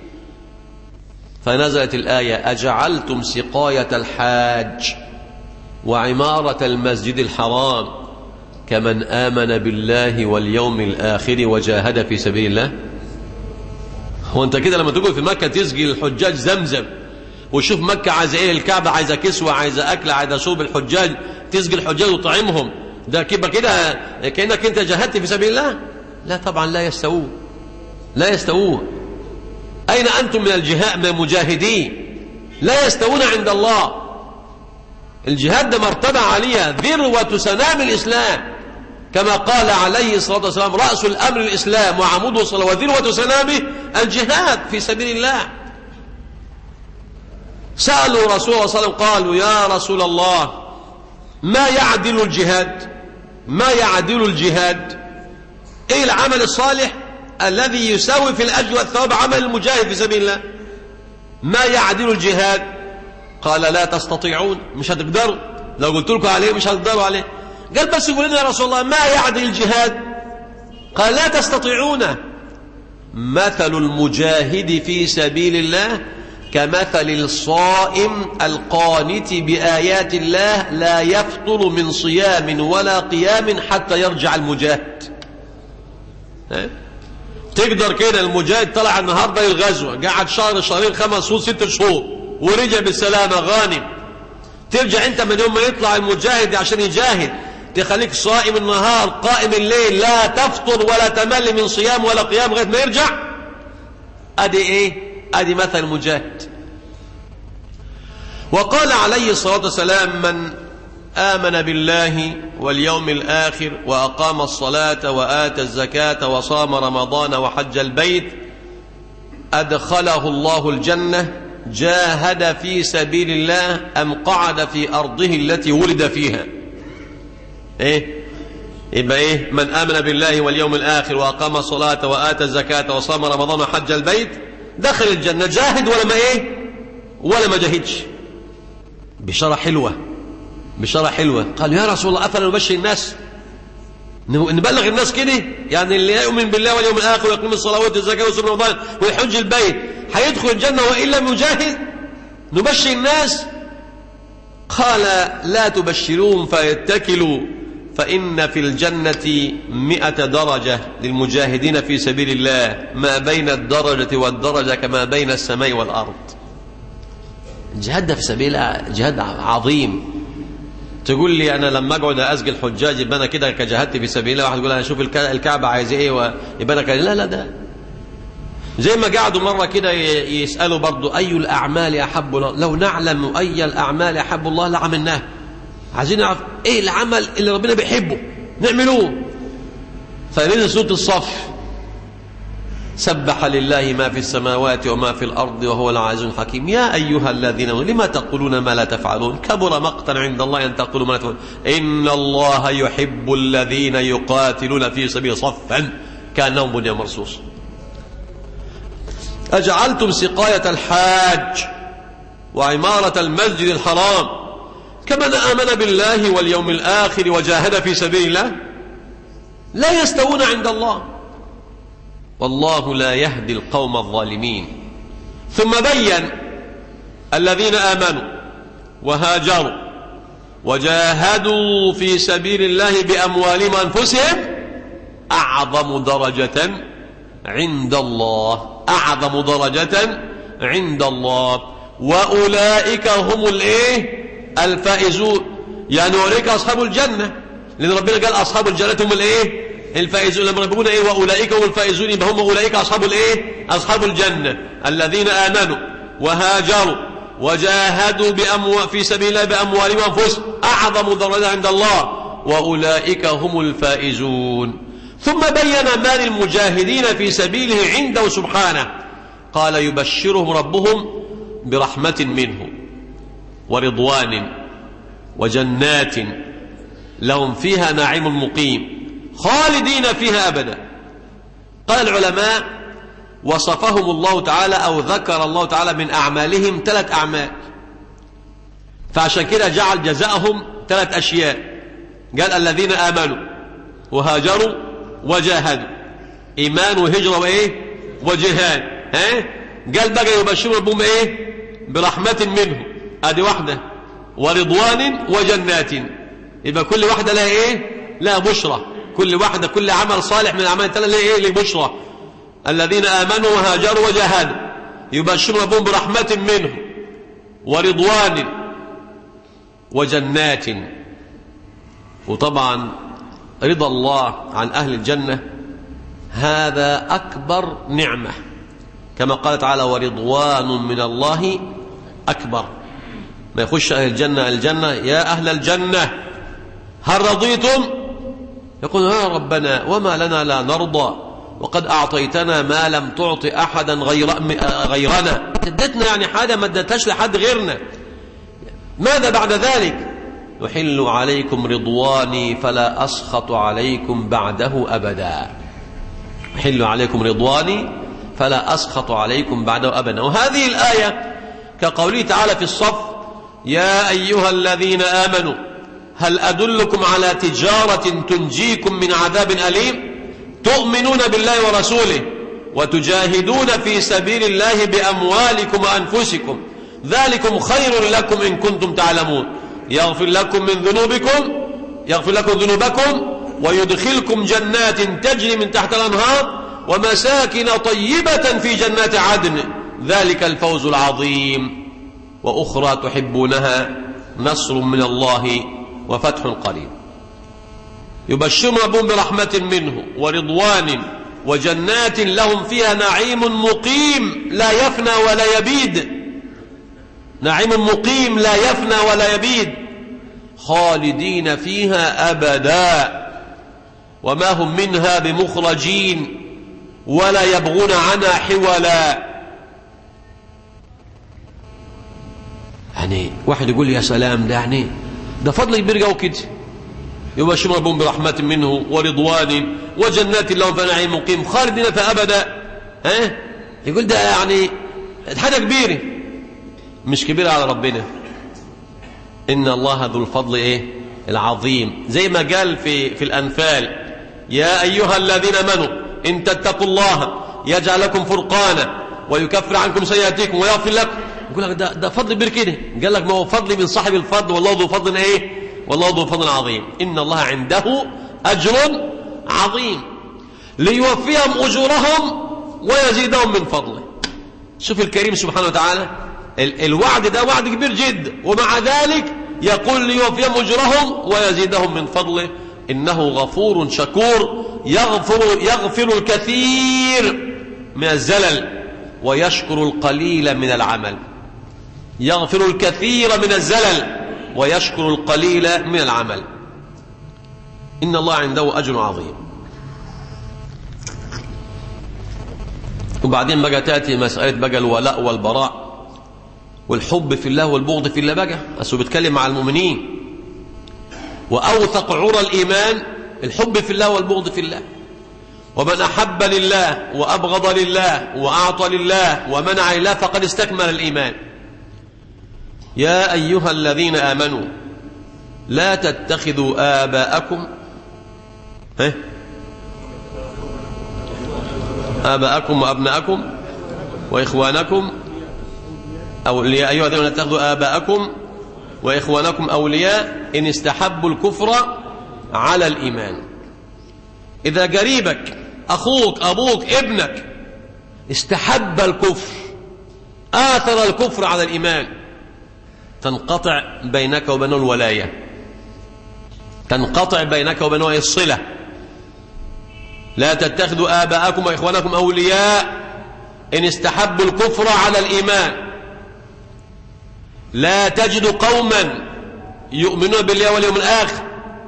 فنزلت الايه اجعلتم سقايه الحاج وعماره المسجد الحرام كمن آمن بالله واليوم الآخر وجاهد في سبيل الله. هو أنت كده لما تقول في مكة تسقي الحجاج زمزم، وشوف مكة عايزة إيه، الكعبة عايزة كسوة، عايزة أكل، عايزة شرب، الحجاج تسقي الحجاج وطعمهم، ده كيبقى كده كأنك أنت جاهدت في سبيل الله؟ لا طبعا، لا يستوون، لا يستوون. أين أنتم من الجهاد، من المجاهدين؟ لا يستوون عند الله. الجهاد ده مرتبة عالية، ذروة سنام الإسلام، كما قال عليه الصلاة والسلام رأس الأمر الإسلام وعموده الصلاة وذروة سنامه الجهاد في سبيل الله. سألوا رسول الله صلى الله عليه وسلم قالوا يا رسول الله ما يعدل الجهاد؟ ما يعدل الجهاد؟ ايه العمل الصالح الذي يساوي في الأجر والثواب عمل المجاهد في سبيل الله؟ ما يعدل الجهاد؟ قال لا تستطيعون، مش هتقدروا، لو قلت لكم عليه مش هتقدروا عليه. قال بس يقول لنا يا رسول الله ما يعدل الجهاد؟ قال لا تستطيعونه. مثل المجاهد في سبيل الله كمثل الصائم القانت بآيات الله لا يفطر من صيام ولا قيام حتى يرجع المجاهد. تقدر كده المجاهد طلع النهارده الغزوة، قعد شهر، شهرين، 5 شهور، 6 شهور، ورجع بالسلامة غانم. ترجع انت من يوم ما يطلع المجاهد عشان يجاهد تخليك صائم النهار قائم الليل، لا تفطر ولا تمل من صيام ولا قيام لغايه ما يرجع. ادي ايه؟ ادي مثل المجاهد. وقال عليه الصلاة والسلام من آمن بالله واليوم الآخر وأقام الصلاة وآتى الزكاة وصام رمضان وحج البيت أدخله الله الجنة، جاهد في سبيل الله أم قعد في أرضه التي ولد فيها. إيه؟ يبقى إيه؟ من آمن بالله واليوم الآخر وأقام الصلاة وآتى الزكاة وصام رمضان وحج البيت دخل الجنة، جاهد ولا ما إيه؟ ولا ما جاهدش. بشارة حلوة، بشارة حلوة. قال يا رسول الله أفلا نبشر الناس، نبلغ الناس كده؟ يعني اللي يؤمن بالله واليوم الآخر ويقيم الصلاة ويؤتي الزكاة ويصوم رمضان ويحج البيت هيدخل الجنة وإن لم يجاهد؟ نبشر الناس؟ قال لا تبشروهم فيتكلوا، فإن في الجنة 100 درجة للمجاهدين في سبيل الله، ما بين الدرجة والدرجة كما بين السماء والأرض. الجهاد في سبيل جهاد عظيم. تقول لي أنا لما أقعد أسقي الحجاج يبقى أنا كده كجهدت في سبيل الله، واحد يقول أنا أشوف الكعبة عايز إيه ويبقى أنا لا لا، ده زي ما قعدوا مرة كده يسألوا برضو أي الأعمال أحب الله، لو نعلم أي الأعمال أحب الله لعملناه. عايزين نعرف إيه العمل اللي ربنا بيحبه نعملوه. فنزل سورة الصف: سبح لله ما في السماوات وما في الأرض وهو العزيز الحكيم، يا أيها الذين لما تقولون ما لا تفعلون، كبر مقتا عند الله أن تقولوا ما لا تفعلون، إن الله يحب الذين يقاتلون في سبيل صفا كأنهم بنيان مرصوص. أجعلتم سقاية الحاج وعمارة المسجد الحرام كمن آمن بالله واليوم الآخر وجاهد في سبيل الله لا يستوون عند الله والله لا يهدي القوم الظالمين. ثم بين الذين آمنوا وهاجروا وجاهدوا في سبيل الله بأموالهم وأنفسهم أعظم درجة عند الله، أعظم درجة عند الله، وأولئك هم الفائزون. يعني أولئك أصحاب الجنة، لأن ربنا قال أصحاب الجنة هم الفائزون. لما يقولون وأولئك هم الفائزون يبقى هم أولئك أصحاب الجنة الذين آمنوا وهاجروا وجاهدوا في سبيل الله بأموالهم وأنفسهم أعظم درجة عند الله وأولئك هم الفائزون. ثم بين ما للمجاهدين في سبيله عنده سبحانه، قال يبشرهم ربهم برحمة منه ورضوان وجنات لهم فيها نعيم مقيم خالدين فيها أبدا. قال العلماء وصفهم الله تعالى أو ذكر الله تعالى من أعمالهم 3 أعمال، فعشان كده جعل جزاءهم 3 أشياء. قال الذين آمنوا وهاجروا وجاهدوا، إيمان وهجرة وجهاد. قال بقى يبشرون بهم برحمة منه، ادي واحدة، ورضوان وجنات. يبقى كل واحدة لها لها بشرى، كل واحدة كل عمل صالح من الأعمال الثلاثة لها بشرى. الذين آمنوا وهاجروا وجاهدوا يبشرون بهم برحمة منه ورضوان وجنات. وطبعا رضا الله عن أهل الجنة هذا أكبر نعمة، كما قال تعالى ورضوان من الله أكبر. ما يخش أهل الجنة يا أهل الجنة هل رضيتم؟ يقول يا ربنا وما لنا لا نرضى وقد أعطيتنا ما لم تعط أحدا غيرنا، ادتنا يعني حاجة ما ادتهاش لحد غيرنا. ماذا بعد ذلك؟ يحل عليكم رضواني فلا أسخط عليكم بعده أبدا. يحل عليكم رضواني فلا أسخط عليكم بعده أبدا. وهذه الآية كقوله تعالى في الصف يا أيها الذين آمنوا هل أدلكم على تجارة تنجيكم من عذاب أليم تؤمنون بالله ورسوله وتجاهدون في سبيل الله بأموالكم وأنفسكم ذلكم خير لكم إن كنتم تعلمون يغفر لكم ذنوبكم ويدخلكم جنات تجري من تحت الأنهار ومساكن طيبة في جنات عدن ذلك الفوز العظيم وأخرى تحبونها نصر من الله وفتح قريب. يبشرون ربهم برحمة منه ورضوان وجنات لهم فيها نعيم مقيم لا يفنى ولا يبيد. نعيم مقيم لا يفنى ولا يبيد خالدين فيها أبدا وما هم منها بمخرجين ولا يبغون عنها حولا. يعني واحد يقول يا سلام ده فضل كبير قوي كده. يبشرون ربهم برحمة منه ورضوان وجنات لهم فيها نعيم مقيم خالدين فيها أبدا. يقول ده يعني حاجة كبيرة، مش كبيرة على ربنا. إن الله ذو الفضل العظيم، زي ما قال في الأنفال يا أيها الذين آمنوا إن تتقوا الله يجعل لكم فرقانا ويكفر عنكم سيئاتكم ويغفر لكم يقول لك ده فضل كبير كده. قال لك ما هو فضل من صاحب الفضل، والله ذو فضل ايه؟ والله ذو فضل عظيم. ان الله عنده اجر عظيم ليوفيهم اجورهم ويزيدهم من فضله. شوف الكريم سبحانه وتعالى، الوعد ده وعد كبير جدا، ومع ذلك يقول ليوفيهم اجورهم ويزيدهم من فضله. انه غفور شكور، يغفر الكثير من الزلل ويشكر القليل من العمل. يغفر الكثير من الزلل ويشكر القليل من العمل. إن الله عنده أجر عظيم. وبعدين بقى تأتي مسألة بقى الولاء والبراء والحب في الله والبغض في الله. بقى أسو بيتكلم مع المؤمنين، وأوثق عرى الإيمان الحب في الله والبغض في الله. ومن أحب لله وأبغض لله وأعطى لله ومنع لله فقد استكمل الإيمان. يا أيها الذين آمنوا لا تتخذوا آباءكم وأبناءكم وإخوانكم أولياء. أيها الذين لا تتخذوا آباءكم وإخوانكم أولياء إن استحبوا الكفر على الإيمان. إذا قريبك أخوك أبوك ابنك استحب الكفر، آثر الكفر على الإيمان، تنقطع بينك وبينه الولاية، تنقطع بينك وبينه الصلة. لا تتخذوا آباءكم وإخوانكم أولياء إن استحبوا الكفر على الإيمان. لا تجد قوما يؤمنون بالله واليوم الآخر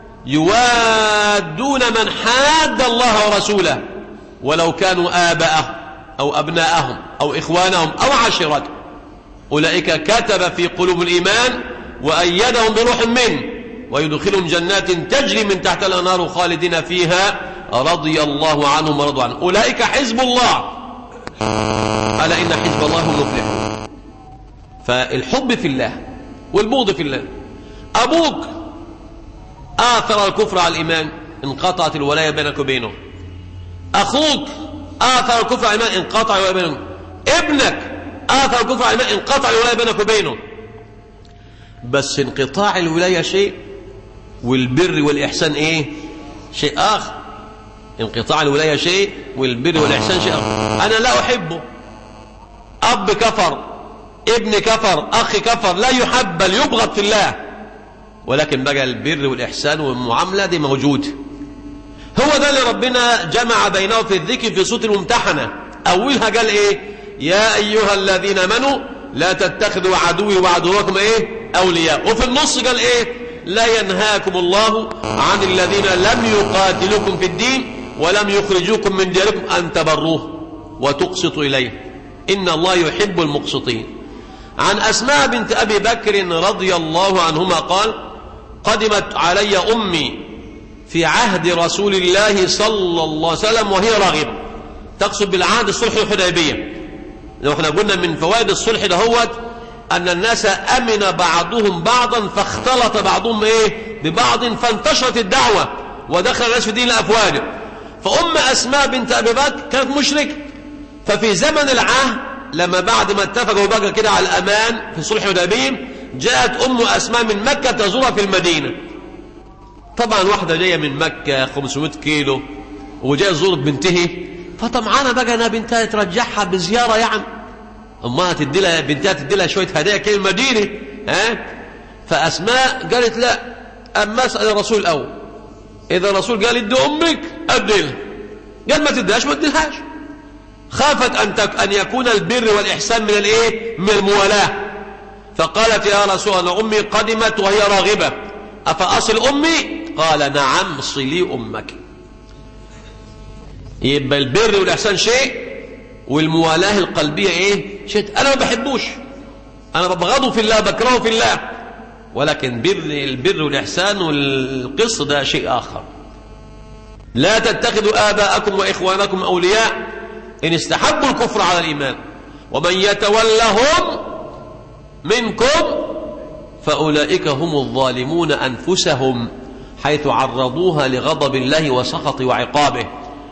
يوادون من حاد الله ورسوله ولو كانوا آباءهم أو أبناءهم أو إخوانهم أو عشيرتهم. أولئك كتب في قلوب الإيمان وأيدهم بروح منه ويدخلهم جنات تجري من تحت الأنهار خالدين فيها رضي الله عنهم ورضوا عنه. أولئك حزب الله ألا إن حزب الله هم المفلحون. فالحب في الله والبغض في الله. أبوك آثر الكفر على الإيمان انقطعت الولاية بينك وبينه. أخوك آثر الكفر على الإيمان انقطع الولاية بينه. ابنك آثر الكفر على الإيمان انقطع الولاية بينك وبينه. بس انقطاع الولاية شيء والبر والإحسان إيه؟ شيء آخر. انقطاع الولاية شيء والبر والإحسان شيء آخر. أنا لا أحبه، أب كفر، ابن كفر، أخ كفر، لا يحب بل يبغض في الله، ولكن بقى البر والإحسان والمعاملة دي موجود. هو ده اللي ربنا جمع بينه في الذكر في سورة الممتحنة. أولها قال إيه؟ يا أيها الذين آمنوا لا تتخذوا عدوي وعدوكم إيه؟ أولياء. وفي النص قال إيه؟ لا ينهاكم الله عن الذين لم يقاتلوكم في الدين ولم يخرجوكم من دياركم أن تبروه وتقسطوا إليه إن الله يحب المقسطين. عن أسماء بنت أبي بكر رضي الله عنهما قال قدمت علي أمي في عهد رسول الله صلى الله عليه وسلم وهي راغبة. تقصد بالعهد الصلح الحديبية. لو احنا قلنا من فوائد الصلح دهوت أن الناس أمن بعضهم بعضا فاختلط بعضهم إيه ببعض فانتشرت الدعوة ودخل الناس في دين الأفواج. فأم أسماء بنت أبي بكر كانت مشركة، ففي زمن العهد لما بعد ما اتفقوا بقى كده على الأمان في صلح الحديبية جاءت أم أسماء من مكة تزورها في المدينة. طبعا واحدة جاية من مكة 500 كيلو وجاية تزور بنته، فطمعانة بقى أنا بنتها ترجعها بزيارة يعني أمها تدي لها بنتها تدي لها شوية هدايا كده المدينة فأسماء قالت لا أما أسأل الرسول الأول، إذا الرسول قال ادي أمك أدي لها، قال ما تديهاش ما تديلهاش. خافت أن يكون البر والإحسان من الإيه؟ من الموالاة. فقالت يا رسول الله أمي قدمت وهي راغبة أفأصل أمي؟ قال نعم صلي أمك. يبقى البر والإحسان شيء والموالاة القلبية إيه؟ شيء. أنا ما بحبوش، أنا ببغضه في الله بكرهه في الله، ولكن البر والإحسان والقصة ده شيء آخر. لا تتخذوا آباءكم وإخوانكم أولياء إن استحبوا الكفر على الإيمان ومن يتولهم منكم فأولئك هم الظالمون أنفسهم حيث عرضوها لغضب الله وسخط وعقابه.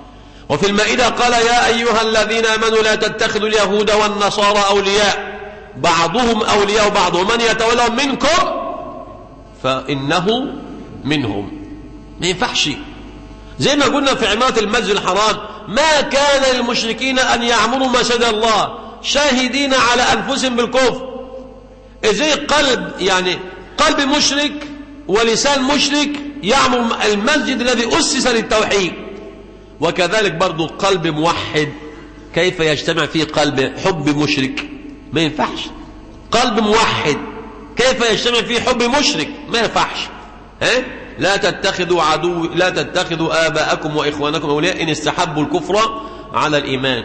وفي المائدة قال يا أيها الذين آمنوا لا تتخذوا اليهود والنصارى أولياء بعضهم أولياء بعض ومن يتولهم منكم فإنه منهم. ما ينفعش. زي ما قلنا في عمارة المسجد الحرام ما كان للمشركين أن يعمروا مسجد الله شاهدين على أنفسهم بالكفر. زي قلب مشرك ولسان مشرك يعمر المسجد الذي أسس للتوحيد. وكذلك برضو قلب موحد كيف يجتمع فيه قلب حب مشرك؟ ما ينفعش. قلب موحد كيف يجتمع فيه حب مشرك؟ ما ينفعش. لا تتخذوا آباءكم وإخوانكم أولياء إن استحبوا الكفر على الإيمان.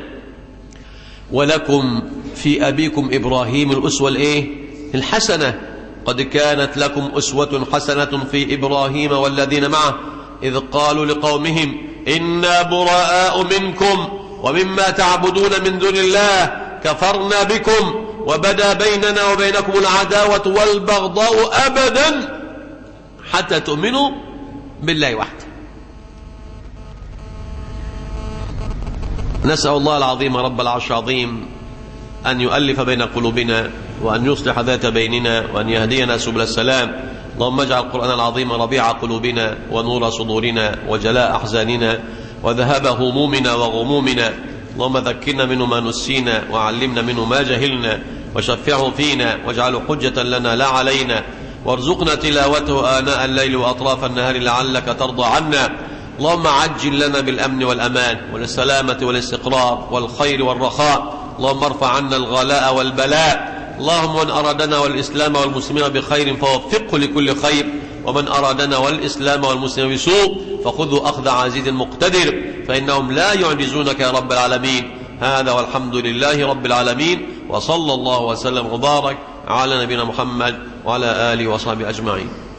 ولكم في أبيكم إبراهيم الأسوة الحسنة. قد كانت لكم أسوة حسنة في إبراهيم والذين معه إذ قالوا لقومهم إنا براء منكم ومما تعبدون من دون الله كفرنا بكم وبدا بيننا وبينكم العداوة والبغضاء أبدا حتى تؤمنوا بالله وحده. نسأل الله العظيم رب العرش العظيم أن يؤلف بين قلوبنا وأن يصلح ذات بيننا وأن يهدينا سبل السلام. اللهم اجعل القرآن العظيم ربيع قلوبنا ونور صدورنا وجلاء أحزاننا وذهاب همومنا وغمومنا. اللهم ذكرنا منه ما نسينا وعلمنا منه ما جهلنا وشفعه فينا واجعله حجة لنا لا علينا وارزقنا تلاوته آناء الليل وأطراف النهار لعلك ترضى عنا. اللهم عجل لنا بالأمن والأمان والسلامة والاستقرار والخير والرخاء. اللهم ارفع عنا الغلاء والبلاء. اللهم من أرادنا والإسلام والمسلمين بخير فوفقه لكل خير ومن أرادنا والإسلام والمسلمين بسوء فخذوا أخذ عزيز مقتدر فإنهم لا يعجزونك يا رب العالمين. هذا والحمد لله رب العالمين وصلى الله وسلم وبارك على نبينا محمد وعلى آله وصحبه أجمعين.